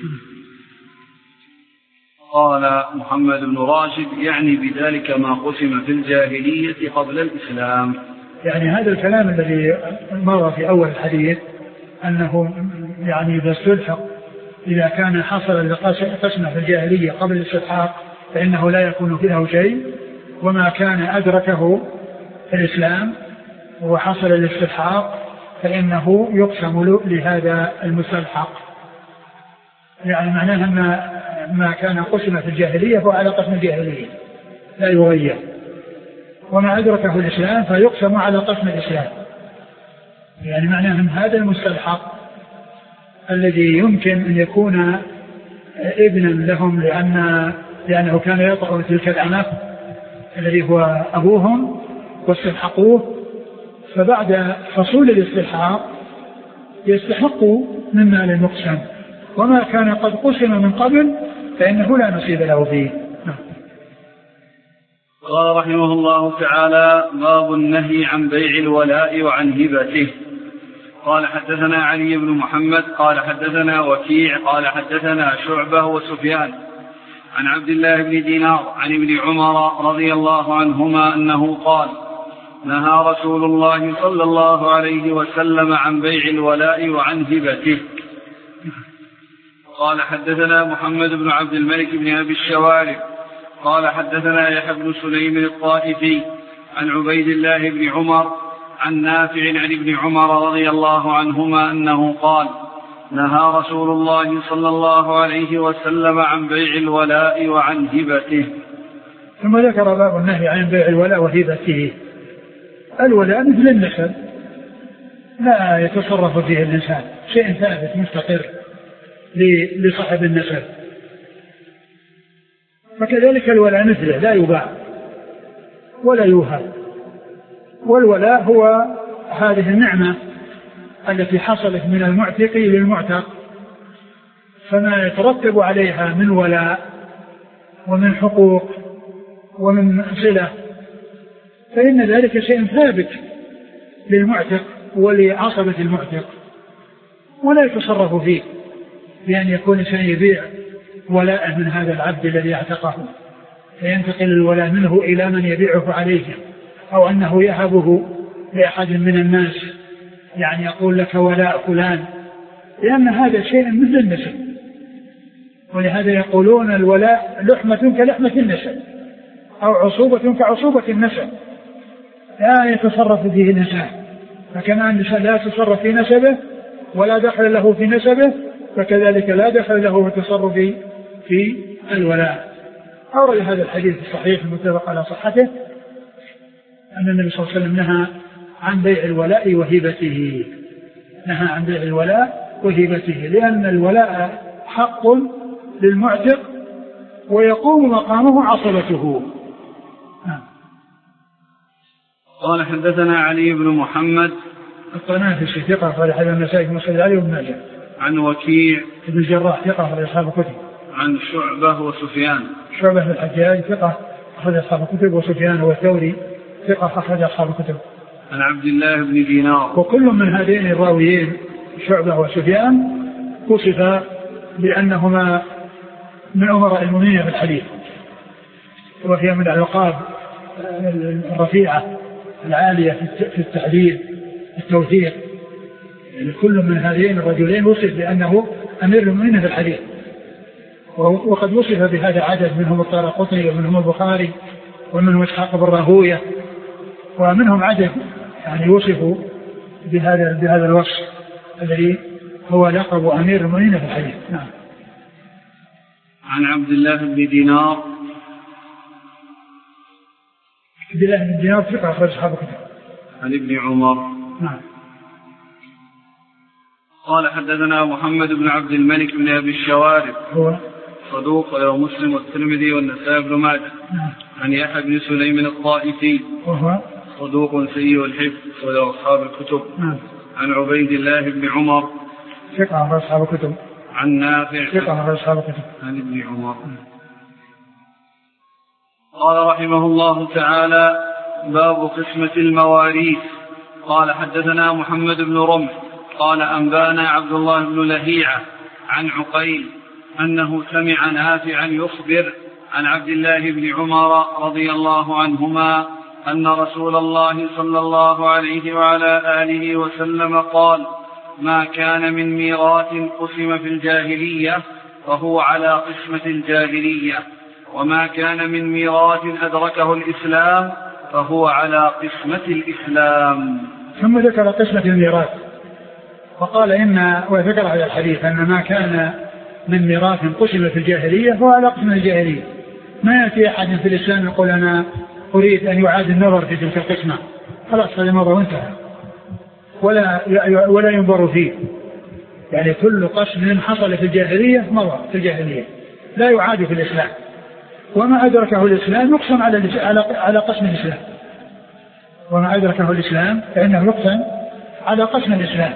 قال محمد بن راشد يعني بذلك ما قسم في الجاهلية قبل الإسلام. يعني هذا الكلام الذي مر في أول الحديث أنه يعني إذا استلحق إذا كان حصل القسم في الجاهلية قبل الاستلحاق فإنه لا يكون فيه شيء، وما كان أدركه في الإسلام وحصل الاستلحاق فإنه يقسم لهذا المستلحق. يعني معناها ما كان قسم في الجاهلية فهو على قسم الجاهلية لا يغير، وما أدركه الإسلام فيقسم على قسم الإسلام. يعني معناها أن هذا المستلحق الذي يمكن أن يكون ابنا لهم لأنه كان يطأ تلك الأنف الذي هو أبوهم واستلحقوه، فبعد حصول الاستلحاق يستحقوا مما لم يقسم، وما كان قد قسم من قبل فإنه لا نصيب له فيه. قال رحمه الله تعالى: باب النهي عن بيع الولاء وعن هبته. قال حدثنا علي بن محمد قال حدثنا وكيع قال حدثنا شعبة وسفيان عن عبد الله بن دينار عن ابن عمر رضي الله عنهما أنه قال: نهى رسول الله صلى الله عليه وسلم عن بيع الولاء وعن هبته. قال حدثنا محمد بن عبد الملك بن أبي الشوارب قال حدثنا يحيى بن سليم الطائفي عن عبيد الله بن عمر عن نافع عن ابن عمر رضي الله عنهما أنه قال: نهى رسول الله صلى الله عليه وسلم عن بيع الولاء وعن هبته. ثم ذكر باب النهي عن بيع الولاء وهبته. الولاء مثل النسب لا يتصرف فيه الإنسان، شيء ثابت مستقر لصاحب النسب، فكذلك الولاء مثله لا يباع ولا يوهب. والولاء هو هذه النعمة التي حصلت من المعتق للمعتق، فما يترتب عليها من ولاء ومن حقوق ومن صلة فإن ذلك شيء ثابت للمعتق ولعصبة المعتق، ولا يتصرف فيه بأن يكون إنسان يبيع ولاء من هذا العبد الذي اعتقه فينتقل الولاء منه إلى من يبيعه عليه، أو أنه يهبه لأحد من الناس، يعني يقول لك ولاء فلان، لأن هذا شيء مثل النسب. ولهذا يقولون الولاء لحمة كلحمة النسب أو عصوبة كعصوبة النسب، لا يتصرف فيه الإنسان. فكما أن الإنسان لا يتصرف في نسبه ولا دخل له في نسبه، فكذلك لا دخل له في التصرف في الولاء. أورد هذا الحديث الصحيح المتفق على صحته أن النبي صلى الله عليه وسلم نهى عن بيع الولاء وهبته. نهى عن بيع الولاء وهبته لأن الولاء حق للمعتق ويقوم مقامه عصبته. قال حدثنا علي بن محمد الطنافسي ثقة أخرج حديث النسائي في مسند علي بن ماجه. عن وكيع بن الجراح ثقة أخرج أصحاب الكتب. عن شعبة وسفيان. شعبة بن الحجاج ثقة أخرج أصحاب الكتب، وسفيان والثوري ثقة أخرج أصحاب الكتب. عن عبد الله بن دينار. وكل من هذين الراويين شعبة وسفيان وصف بأنهما من أمراء المؤمنين في الحديث، وهي من الألقاب الرفيعة العالية في التحديد التوثيق. يعني كل من هذين الرجلين وصف بأنه أمير المؤمنين في الحديث، وقد وصف بهذا عدد، منهم الطارقطني ومنهم البخاري ومنهم إسحاق بن راهويه، ومنهم عدد يعني وصفوا بهذا الوصف الذي هو لقب أمير المؤمنين في الحديث. نعم. عن عبد الله بن دينار. عبد الله بن دينار ثقة أخرج أصحاب الكتب. عن ابن عمر. نعم. قال حدثنا محمد بن عبد الملك بن أبي الشوارب هو صدوق رواه مسلم والترمذي والنسائي بن ماجه. نعم. عن يحيى بن سليم الطائفي وهو صدوق سيء الحفظ وله أصحاب الكتب. نعم. عن عبيد الله بن عمر ثقة أخرج أصحاب الكتب. عن نافع عن ابن عمر. قال رحمه الله تعالى: باب قسمة المواريث. قال حدثنا محمد بن رمح قال أنبانا عبد الله بن لهيعة عن عقيل أنه سمع نافعا يخبر عن عبد الله بن عمر رضي الله عنهما أن رسول الله صلى الله عليه وعلى آله وسلم قال: ما كان من ميراث قسم في الجاهلية فهو على قسمة الجاهلية، وما كان من ميراث أدركه الإسلام فهو على قسمة الإسلام. ثم ذكر قسمة الميراث وقال وذكر هذا الحديث أن ما كان من ميراث قسم في الجاهلية فهو على قسمة الجاهلية. ما يأتي أحد في الإسلام يقول أنا أريد أن يعاد النظر في تلك القسمة، خلاص هذا الموضوع انتهى ولا ينظر فيه. يعني كل قسم حصل في الجاهلية مضى في الجاهلية لا يعاد في الإسلام، وما أدركه الإسلام يقسم على قسم الإسلام، وما أدركه الإسلام فإنه يقسم على قسم الإسلام.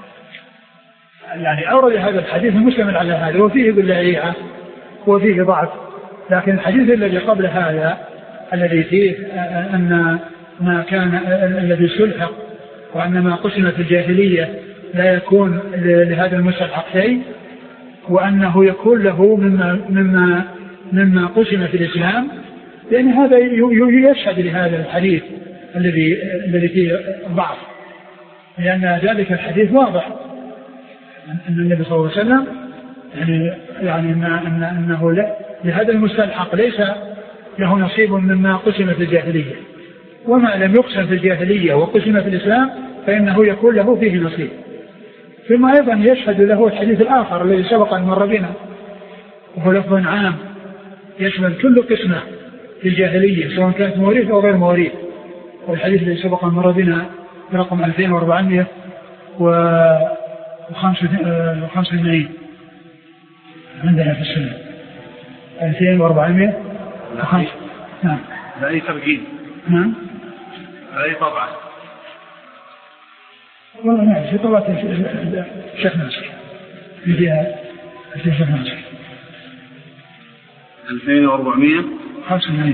يعني أورد هذا الحديث المشتمل على هذا وفيه باللعيعة وفيه ضعف، لكن الحديث الذي قبل هذا الذي فيه أن ما كان الذي سلحق وأن ما قسم في الجاهلية لا يكون لهذا المستلحق شيء، وأنه يكون له مما قسم في الإسلام، لأن هذا يشهد لهذا الحديث الذي فيه ضعف، لأن ذلك الحديث واضح أن النبي صلى الله عليه وسلم يعني أنه لهذا المستلحق ليس له نصيب مما قسم في الجاهلية، وما لم يقسم في الجاهلية وقسم في الإسلام فإنه يكون له فيه نصيب. ثم أيضا يشهد له الحديث الآخر الذي سبق أن مر بنا وهو لفظ عام يشمل كل قسمة في الجاهلية سواء كانت مواريث أو غير مواريث، والحديث الذي سبق أن مر بنا برقم 2485 عندنا في السنة 2405. نعم. بأي ترجيل؟ نعم. بأي طبعا؟ والله نعم في طبعة الشيخ ناصر فيها الشيخ ناصر 2485.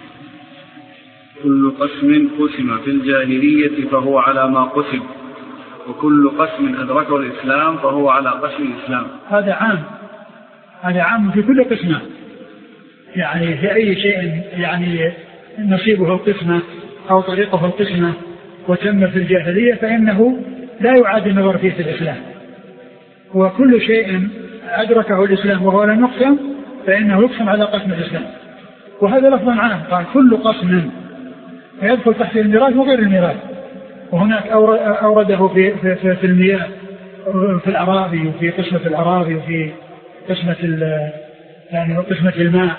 كل قسم قسم في الجاهلية فهو على ما قسم، وكل قسم أدركه الإسلام فهو على قسم الإسلام. هذا عام في كل قسمة، يعني في أي شيء يعني نصيبه القسمة أو طريقه القسمة وتم في الجاهلية فإنه لا يعاد النظر فيه في الإسلام، وكل شيء أدركه الإسلام وهو لم يقسم فإنه يقسم على قسم الإسلام. وهذا لفظ عام قال كل قسم يدخل تحت الميراث وغير الميراث، وهناك أورده في المياه في الأراضي وفي قسمة الأراضي وفي قسمة يعني قسمة الماء،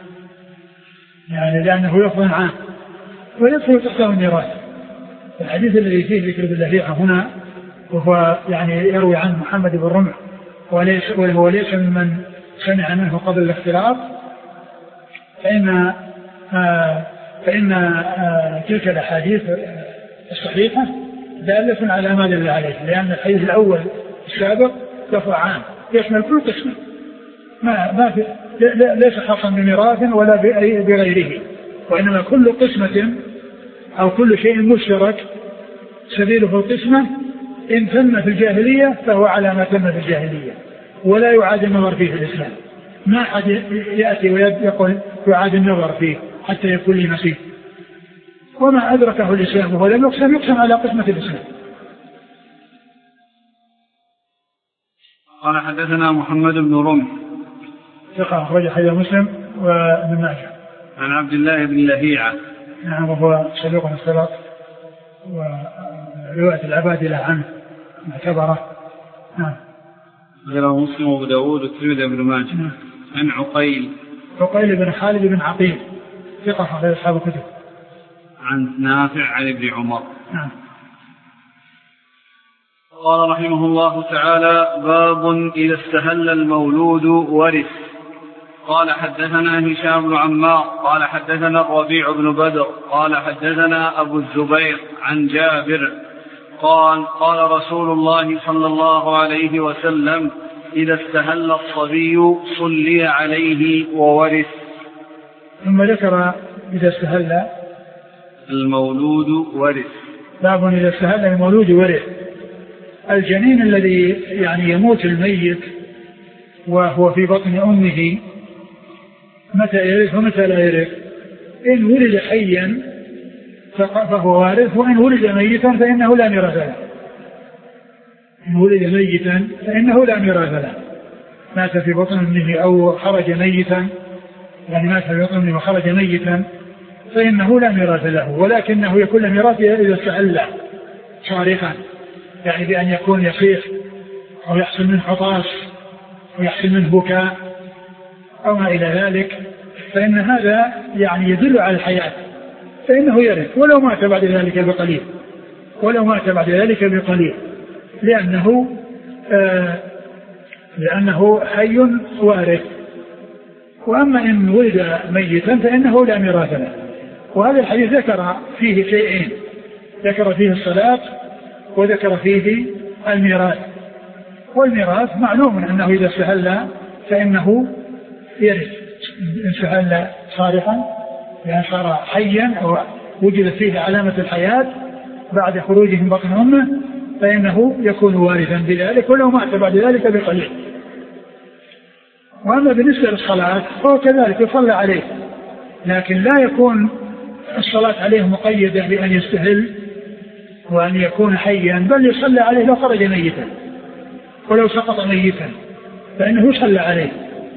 يعني لأنه لفظ عام ويدخل تحته الميراث. الحديث الذي فيه ذكر باللهيعة هنا وهو يعني يروي عن محمد بن رمح وهو ليس ممن سمع منه قبل الاختلاط، فإن تلك الأحاديث الصحيحة دالة على ما دل عليه، لأن الحديث الأول السابق لفظ عام يشمل كل قسم ما في ليس خاصا بميراث ولا بغيره، وإنما كل قسمة أو كل شيء مشترك سبيله القسمة إن تم في الجاهلية فهو على ما تم في الجاهلية ولا يعاد النظر فيه في الإسلام. ما أحد يأتي ويقول يعاد النظر فيه حتى يكون لي نصيب، وما أدركه الإسلام وهو لم يقسم على قسمة الإسلام. قال حدثنا محمد بن رمح ثقة أخرج حديث مسلم وابن ماجه عن عبد الله بن لهيعة. نعم وهو صدوق الصلاة ورواية العبادلة عنه معتبرة. نعم. غيره مسلم وابو داود والترمذي وابن ماجه. نعم. عن عقيل بن خالد بن عقيل ثقة أخرج أصحاب الكتب. عن نافع عن ابن عمر. نعم. قال رحمه الله تعالى: باب إذا استهل المولود ورث. قال حدثنا هشام بن عمار قال حدثنا الربيع بن بدر قال حدثنا أبو الزبير عن جابر قال: قال رسول الله صلى الله عليه وسلم: إذا استهل الصبي صلي عليه وورث. ثم ذكر إذا استهل المولود ورث. باب إذا استهل المولود ورث. الجنين الذي يعني يموت الميت وهو في بطن أمه متى يرث ومتى لا يرث؟ إن ولد حيا فهو وارث، وإن ولد ميتا فإنه لا ميراث له. إن ولد ميتا فإنه لا ميراث له. مات في بطن أمه أو خرج ميتا، يعني مات في بطن أمه وخرج ميتا فإنه لا ميراث له، ولكنه يكون له ميراث إذا استهل صارخا، يعني بأن يكون يصيح أو يحصل منه عطاس أو يحصل منه بكاء أو ما إلى ذلك، فإن هذا يعني يدل على الحياة، فإنه يرث ولو مات بعد ذلك بقليل، ولو مات بعد ذلك بقليل، لأنه حي وارث. وأما إن ولد ميتا فإنه لا ميراث له. وهذا الحديث ذكر فيه شيئين، ذكر فيه الصلاة وذكر فيه الميراث. والميراث معلوم أنه إذا استهل فإنه يرث، إن استهل صارحا لأن صار حيا أو وجدت فيه علامة الحياة بعد خروجه من بطن أمه فإنه يكون وارثا بذلك ولو مات بعد ذلك بقليل. وأما بالنسبة للصلاة فهو كذلك يصلى عليه، لكن لا يكون الصلاة عليه مقيدة بأن يستهل وأن يكون حيا، بل يصلى عليه لو خرج ميتا ولو سقط ميتا فإنه يصلى عليه.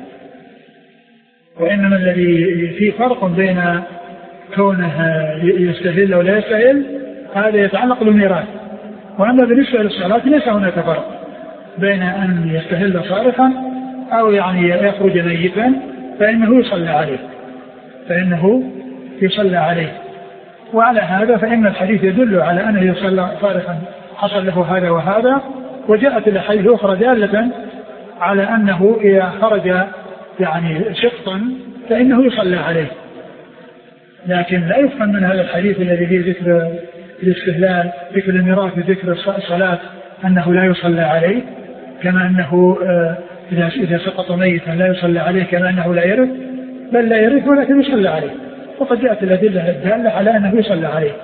وإنما الذي فيه فرق بين كونه يستهل ولا يستهل هذا يتعلق بالميراث. وأما بالنسبة للصلاة ليس هناك فرق بين أن يستهل صارخا أو يعني يخرج ميتا فإنه يصلى عليه. وعلى هذا فإن الحديث يدل على أنه يصلى صارخا حصل له هذا وهذا، وجاءت الأحاديث أخرى دالة على أنه إذا خرج يعني شقطا فإنه يصلى عليه. لكن لا يفهم من هذا الحديث الذي فيه ذكر الاستهلال، ذكر الميراث، ذكر الصلاة، أنه لا يصلى عليه، كما أنه إذا سقط ميتا لا يصلى عليه، كما أنه لا يرث، بل لا يرث ولكن يصلى عليه. وقد جاءت الأدلة الدالة على أنه يصلى عليه.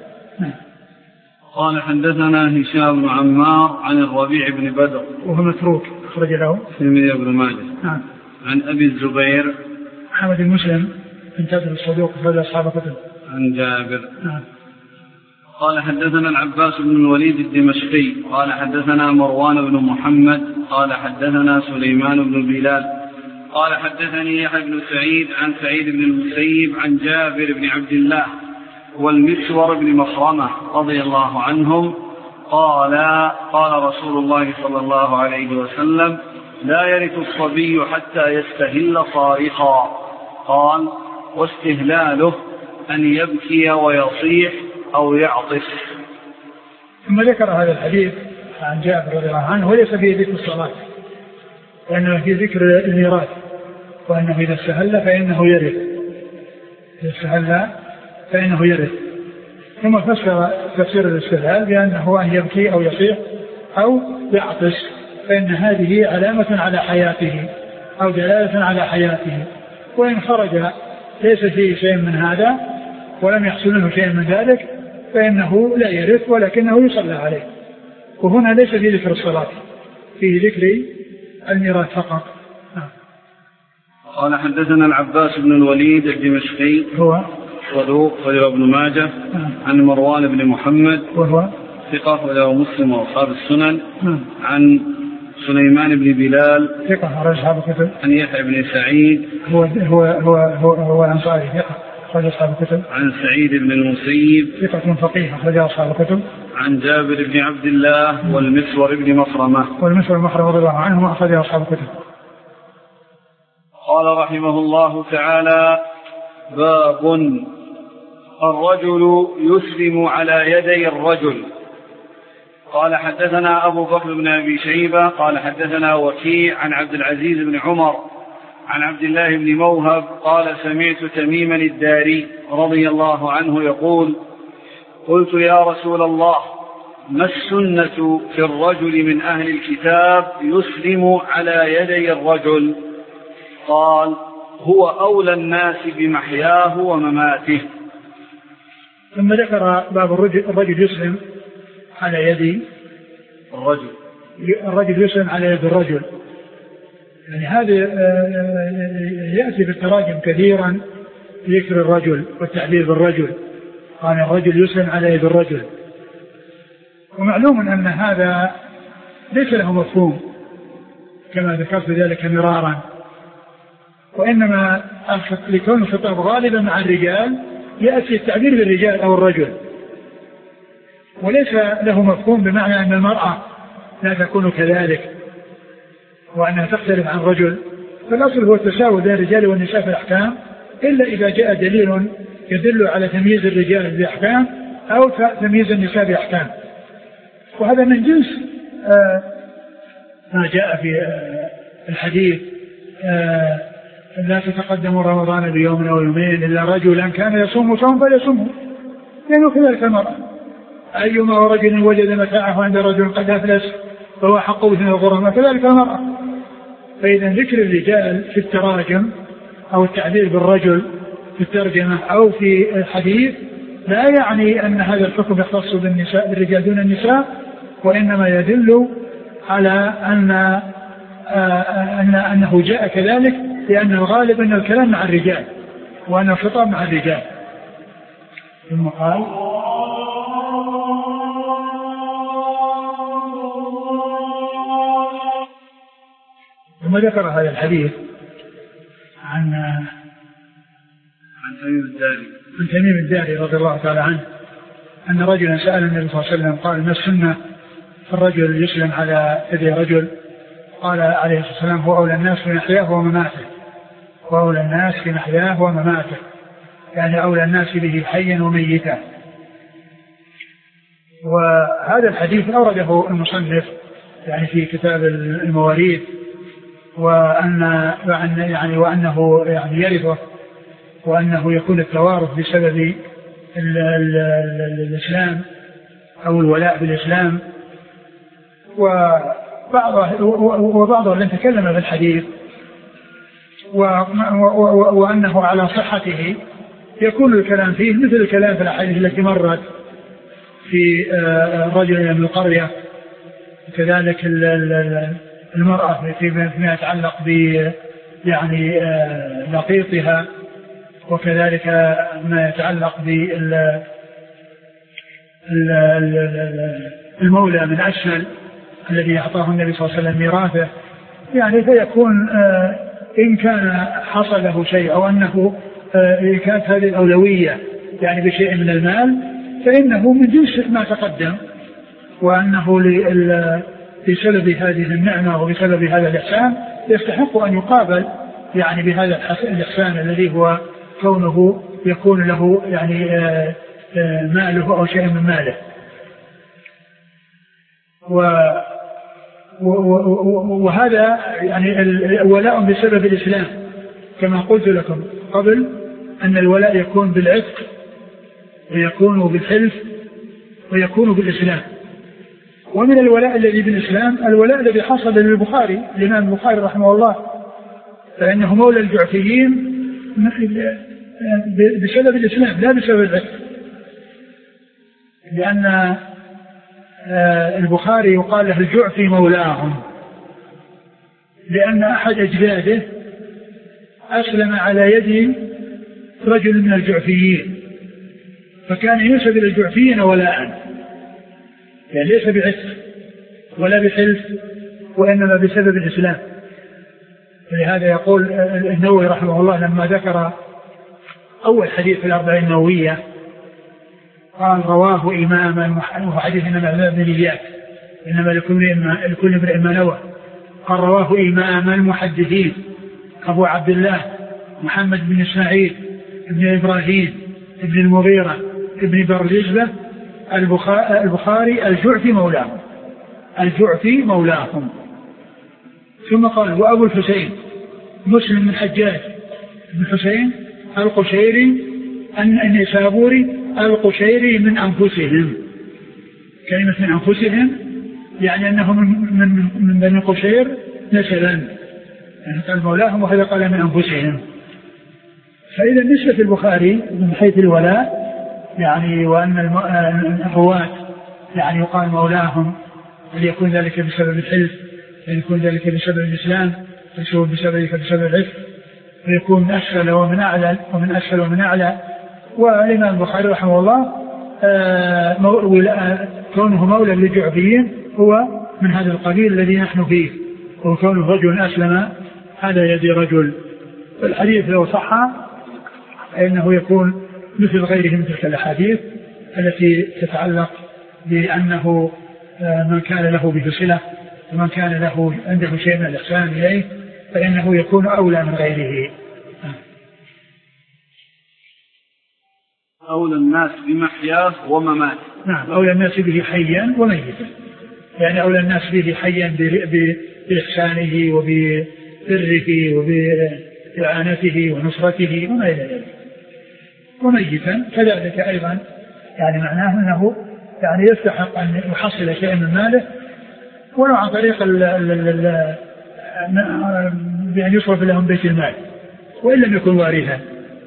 قال حدثنا هشام بن عمار عن الربيع بن بدر وهو متروك أخرج له الترمذي وابن ماجه. عن أبي الزبير محمد بن مسلم بن جابر الصدوق أخرج أصحاب كتب. عن جابر. قال حدثنا العباس بن الوليد الدمشقي قال حدثنا مروان بن محمد قال حدثنا سليمان بن بلال قال حدثني يحيى بن سعيد عن سعيد بن المسيب عن جابر بن عبد الله والمسور بن مخرمة رضي الله عنهم قال رسول الله صلى الله عليه وسلم: لا يرث الصبي حتى يستهل صارخا. قال: واستهلاله أن يبكي ويصيح أو يعطس. ثم ذكر هذا الحديث عن جابر رضي الله عنه وليس فيه ذكر الصلاة، وإنما فيه ذكر الميراث، وأنه إذا استهل فإنه يرث، إذا استهل فإنه يرث. ثم فسر تفسير الاستهلال بأنه أن يبكي أو يصيح أو يعطس، فإن هذه علامة على حياته أو دلالة على حياته. وإن خرج ليس فيه شيء من هذا ولم يحصل منه شيء من ذلك فإنه لا يرث ولكنه يصلى عليه. وهنا ليس فيه ذكر الصلاة، فيه ذكر الميراث فقط. قال حدثنا العباس بن الوليد الدمشقي هو صدوق وله ابن ماجه. عن مروان بن محمد وهو ثقة وله مسلم وأصحاب السنن. عن سليمان بن بلال ثقة أخرج أصحاب الكتب. عن يحيى بن سعيد هو الأنصاري ثقة أخرج أصحاب الكتب. عن سعيد بن المسيب ثقة فقيه أخرج أصحاب الكتب. عن جابر بن عبد الله والمسور بن مخرمة رضي الله عنهم أخرج أصحاب الكتب. قال رحمه الله تعالى: باب الرجل يسلم على يدي الرجل. قال حدثنا أبو بكر بن أبي شيبة قال حدثنا وكيع عن عبد العزيز بن عمر عن عبد الله بن موهب قال: سمعت تميما الداري رضي الله عنه يقول: قلت: يا رسول الله، ما السنة في الرجل من أهل الكتاب يسلم على يدي الرجل؟ قال هو أولى الناس بمحياه ومماته. ثم ذكر باب الرجل يسلم على يد الرجل يسلم على يد الرجل. يعني هذا يأتي في التراجم كثيرا ذكر الرجل والتعبير بالرجل، قال الرجل يسلم على يد الرجل. ومعلوم أن هذا ليس له مفهوم كما ذكرت ذلك مرارا، وإنما لكون الخطاب غالبا مع الرجال يأتي التعبير بالرجال أو الرجل، وليس له مفهوم بمعنى أن المرأة لا تكون كذلك وأنها تختلف عن الرجل. فالأصل هو التساوي بين الرجال والنساء في الأحكام، إلا إذا جاء دليل يدل على تمييز الرجال بأحكام أو تمييز النساء بأحكام، وهذا من جنس ما جاء في الحديث لا تتقدموا رمضان بيوم أو يومين إلا رجلا كان يصوم صوم فليصومه، يعني كذلك المرأة أيما رجل وجد متاعه عند رجل قد أفلس فهو حق بثم الغرماء، كذلك المرأة. فإذا ذكر الرجال في التراجم أو التعبير بالرجل في الترجمة أو في الحديث لا يعني أن هذا الحكم يختص بالرجال دون النساء، وإنما يدل على أنه جاء كذلك، لأن الغالب أن الكلام مع الرجال وأن الخطاب مع الرجال. ثم قال ثم ذكر هذا الحديث عن تميم الداري رضي الله تعالى عنه أن رجلا سأل النبي صلى الله عليه وسلم قال ما السنة الرجل يسلم على يد رجل؟ قال عليه الصلاة والسلام هو أولى الناس في محياه ومماته، وأولى الناس في محياه ومماته، يعني أولى الناس به حيا وميتا. وهذا الحديث أورده المصنف يعني في كتاب المواريث، وأنه يعني يرثه، وأنه يكون التوارث بسبب الإسلام أو الولاء بالإسلام. وبعضهم لم تكلم في الحديث وأنه على صحته يكون الكلام فيه مثل الكلام في الأحاديث التي مرت في رجل من القرية، كذلك المرأة فيما يتعلق ب يعني لقيطها، وكذلك ما يتعلق بالمولى من أسفل الذي أعطاه النبي صلى الله عليه وسلم ميراثه. يعني فيكون إن كان حصل له شيء أو أنه كانت هذه الأولوية يعني بشيء من المال فإنه من جنس ما تقدم، وأنه بسبب هذه النعمة وبسبب هذا الإحسان يستحق أن يقابل يعني بهذا الإحسان الذي هو كونه يكون له يعني ماله أو شيء من ماله. وهذا يعني الولاء بسبب الإسلام كما قلت لكم قبل أن الولاء يكون بالعتق ويكون بالحلف ويكون بالإسلام. ومن الولاء الذي بالإسلام الولاء الذي حصل للبخاري الإمام البخاري رحمه الله، فإنه مولى الجعفيين بسبب الإسلام لا بسبب العتق، لأن البخاري يقال له الجعفي مولاهم، لأن أحد أجداده أسلم على يد رجل من الجعفيين، فكان ينسب إلى الجعفيين ولاء، يعني ليس بعتق ولا بحلف وإنما بسبب الإسلام. ولهذا يقول النووي رحمه الله لما ذكر أول حديث في الأربعين النووية قال رواه إماما، وحديث إنما بالنيات إنما لكل امرئ ما نوى، قال رواه إمام المحدثين أبو عبد الله محمد بن إسماعيل ابن إبراهيم ابن المغيرة ابن برزبة البخاري الجعفي مولاهم. ثم قال وأبو الحسين مسلم بن حجاج بن حسين القشيري النيسابوري القشيري من أنفسهم، كلمة من أنفسهم يعني أنهم من بني قشير نسلا، يعني قال مولاهم وهذا قال من أنفسهم. فإذا نسبة البخاري من حيث الولاء يعني وأن الرواة يعني يقال مولاهم، هل يكون ذلك بسبب الحلف، هل يكون ذلك بسبب الإسلام، هل بسبب العفق، ويكون من أسفل ومن أعلى ومن أسفل ومن أعلى. والإمام البخاري رحمه الله كونه مولى للجعفيين هو من هذا القبيل الذي نحن فيه، وكونه رجل أسلم على يد رجل. الحديث لو صح فإنه يكون مثل غيره من تلك الأحاديث التي تتعلق بأنه من كان له به صلة ومن كان له عنده شيء من الإحسان إليه فإنه يكون أولى من غيره. أولى الناس بمحياه ومماته. نعم، أولى الناس به حيا وميتا، يعني أولى الناس به حيا بإحسانه وببره وبإعانته ونصرته وما إلى ذلك، وميتا كذلك أيضا، يعني معناه أنه يعني يستحق أن يحصل شيئا من ماله ولو عن طريق بأن يصرف لهم بيت المال وإن لم يكن وارثا.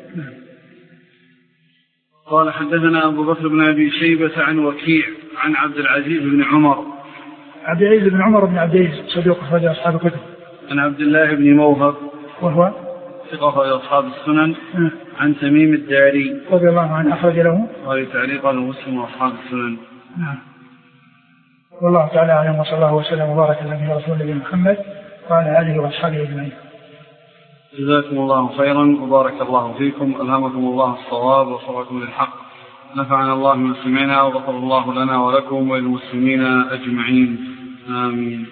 قال حدثنا أبو بكر بن أبي شيبة عن وكيع عن عبد العزيز بن عمر. عبد العزيز بن عمر بن عبد العزيز صديق أخرج أصحاب الكتب. عن عبد الله بن موهب وهو ثقة أخرج أصحاب السنن. عن تميم الداري رضي الله عنه أخرج له تعليقا مسلم وأصحاب السنن. نعم. والله تعالى أعلم، وصلى الله وسلم وبارك على رسول الله محمد وعلى آله وأصحابه أجمعين. جزاكم الله خيرا وبارك الله فيكم، ألهمكم الله الصواب وصوابكم للحق، نفعنا الله من سمعنا وغفر الله لنا ولكم وللمسلمين أجمعين، آمين.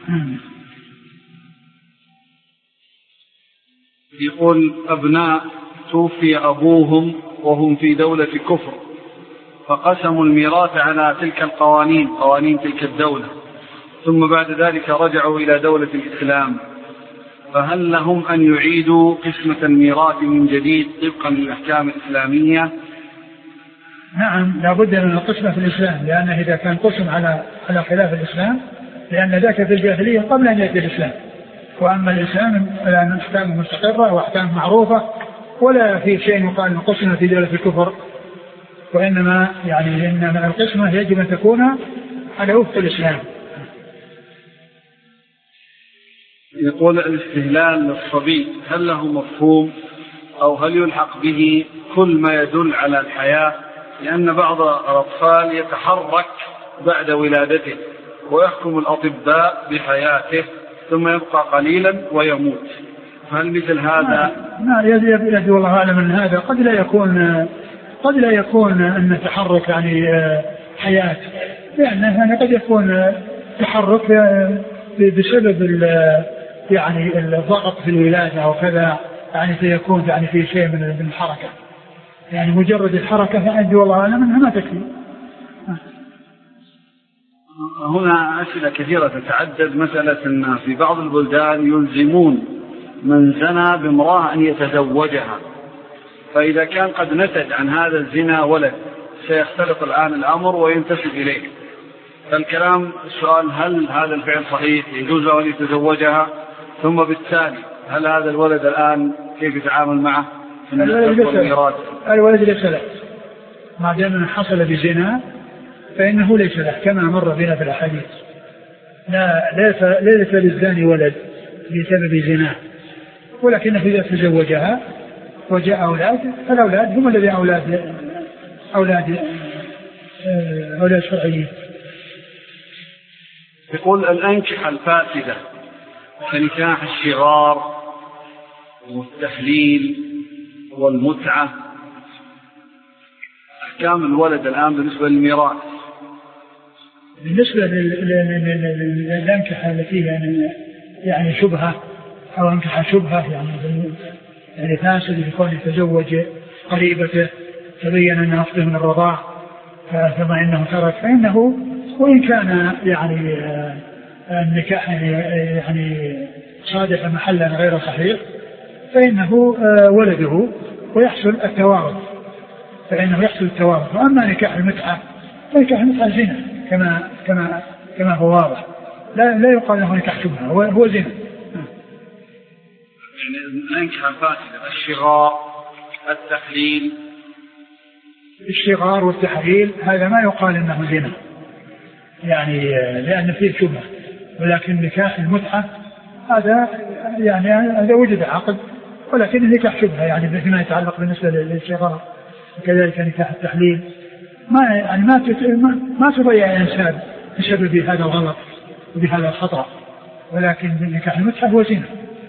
يقول أبناء توفي أبوهم وهم في دولة كفر فقسموا الميراث على تلك القوانين، قوانين تلك الدولة، ثم بعد ذلك رجعوا إلى دولة الإسلام، فهل لهم أن يعيدوا قسمة الميراث من جديد طبقا للأحكام الإسلامية؟ نعم، لا بد من القسمة في الإسلام، لأنه إذا كان قسم على خلاف الإسلام، لأن ذاك في الجاهلية قبل أن يأتي الإسلام، وأما الإسلام لأن أحكام مستقرة وأحكام معروفة، ولا في شيء يقال قسمة في دولة الكفر، وإنما يعني إن القسمة يجب أن تكون على وفق الإسلام. يقول الاستهلال للصبي هل له مفهوم أو هل يلحق به كل ما يدل على الحياة؟ لأن بعض الأطفال يتحرك بعد ولادته ويحكم الأطباء بحياته ثم يبقى قليلا ويموت، فهل مثل هذا؟ يبدو والله أعلم أن هذا قد لا يكون أن التحرك يعني حياة، لأنه قد يكون تحرك بسبب يعني الضغط في الولادة أو كذا، يعني سيكون يعني في شيء من الحركة، يعني مجرد الحركة فعندي والله أعلم أنها ما تكفي. هنا أسئلة كثيرة تتعدد. مسألة أن في بعض البلدان يلزمون من زنى بامرأة أن يتزوجها، فإذا كان قد نتج عن هذا الزنا ولد سيختلط الآن الأمر وينتسب إليه، فالكلام السؤال هل هذا الفعل صحيح يجوز له أن يتزوجها؟ ثم بالتالي هل هذا الولد الآن كيف يتعامل معه؟ الولد ليس له، ما دام حصل بزنا فإنه ليس له كما مر بنا في الأحاديث. ليس للزاني ولد بسبب زنا، ولكن إذا تزوجها وجاء أولاد فالأولاد هم الذين أولاد شرعيين. يقول الأنكحة الفاسدة كنكاح الشغار والتحليل والمتعة، أحكام الولد الآن بالنسبة للميراث؟ بالنسبة للأنكحة التي يعني شبهة أو أنكحة شبهة يعني فاسد يكون يتزوج قريبته تبين أنه أفضل من الرضاع ثم إنه ترك، فإنه وإن كان يعني النكاح يعني صادق محلا غير صحيح فإنه ولده ويحصل التوارث، وأما نكاح المتعة فنكاح المتعة زنا كما هو واضح. لا يقال له نكاح شبهة، هو زنا. يعني ننكح الفاسدة، الشغار، التحليل. الشغار والتحليل هذا ما يقال انه زنا يعني لان فيه شبهة، ولكن نكاح المتعة هذا يعني هذا وجد عقد، ولكن نكاح شبهة يعني فيما يتعلق بالنسبة للشغار. وكذلك نكاح التحليل ما تضيع الإنسان بسبب هذا الغلط وبهذا الخطأ، ولكن نكاح المتعة هو زنا.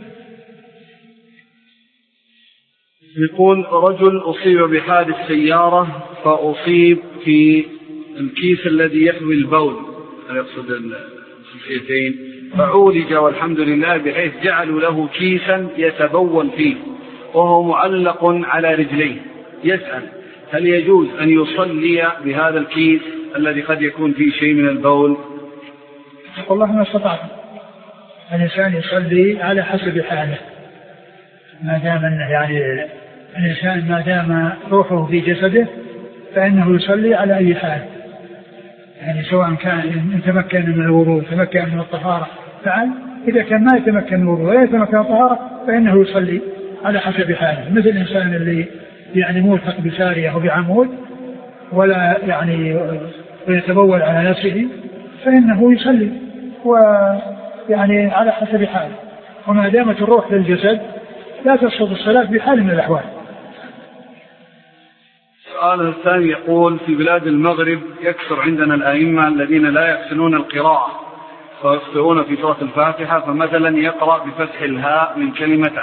يقول رجل أصيب بحادث سيارة فأصيب في الكيس الذي يحوي البول، يقصد الخلفيتين، فعولج والحمد لله بحيث جعلوا له كيسا يتبول فيه وهو معلق على رجليه. يسأل هل يجوز أن يصلي بهذا الكيس الذي قد يكون فيه شيء من البول؟ والله ما استطعت. الإنسان يصلي على حسب حاله، ما دام يعني الإنسان ما دام روحه في جسده فإنه يصلي على أي حال، يعني سواء كان يتمكن من الوضوء يتمكن من الطهارة فعل، إذا كان ما يتمكن من الوضوء ولا يتمكن من الطهارة فإنه يصلي على حسب حاله. مثل الإنسان اللي يعني ملحق بسارية أو بعمود ولا يعني ويتبول على نفسه فإنه يصلي ويعني على حسب حاله. وما دامت الروح للجسد لا تسقط الصلاة بحال من الأحوال. السؤال الثاني يقول في بلاد المغرب يكثر عندنا الأئمة الذين لا يحسنون القراءة فيخطئون في سورة الفاتحة، فمثلا يقرأ بفتح الهاء من كلمة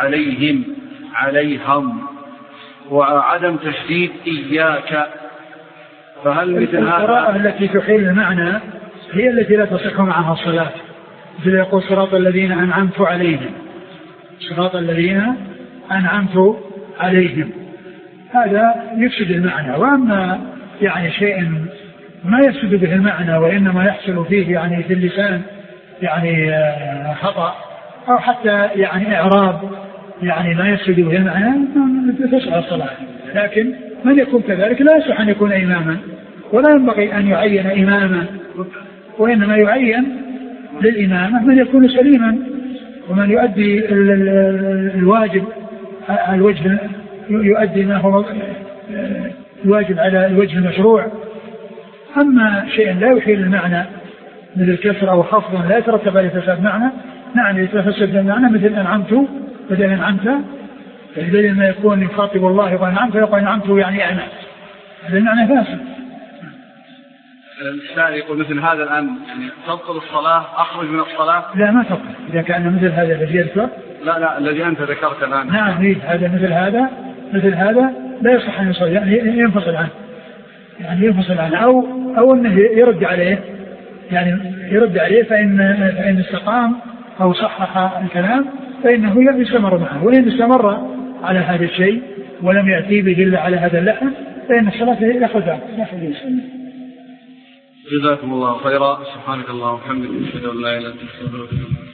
عليهم وعدم تشديد إياك، فهل مثل هذا القراءة التي تحيل المعنى هي التي لا تصح معها الصلاة؟ مثل يقول صراط الذين أنعمت عليهم، صراط الذين أنعمت عليهم، هذا يفسد المعنى. وأما يعني شيء ما يفسد به المعنى وإنما يحصل فيه يعني في اللسان يعني خطأ أو حتى يعني إعراب يعني ما يفسد به المعنى تصح الصلاة. لكن من يكون كذلك لا يصح أن يكون إماما، ولا ينبغي أن يعين إماما، وإنما يعين للإمامة من يكون سليما ومن يؤدي الواجب على الوجه، يؤدي ما هو الواجب على الوجه المشروع. أما شيء لا يحيل المعنى مثل كسر أو خفض لا يترتب عليه فساد معنى، نعم يتفسد المعنى، مثل أنعمت بدل أنعمت، بدل ما يكون يخاطب الله يقول أنعمت يقول أنعمت يعني أعمى، هذا المعنى فاسد. الإنسان يقول مثل هذا الآن يعني تبطل الصلاة، أخرج من الصلاة؟ لا ما تبطل إذا كان مثل هذا الذي يذكر. لا الذي أنت ذكرت الآن. نعم هذا مثل هذا لا يصح أن يصلي، يعني ينفصل عنه أو أنه يرد عليه فإن استقام أو صحح الكلام فإنه يستمر معه، وإن استمر على هذا الشيء ولم يأتي به إلا على هذا اللحن فإن الصلاة يأخذ عنه. جزاكم الله خيرا. سبحانك اللهم وبحمدك أشهد أن لا إله إلا أنت أستغفرك.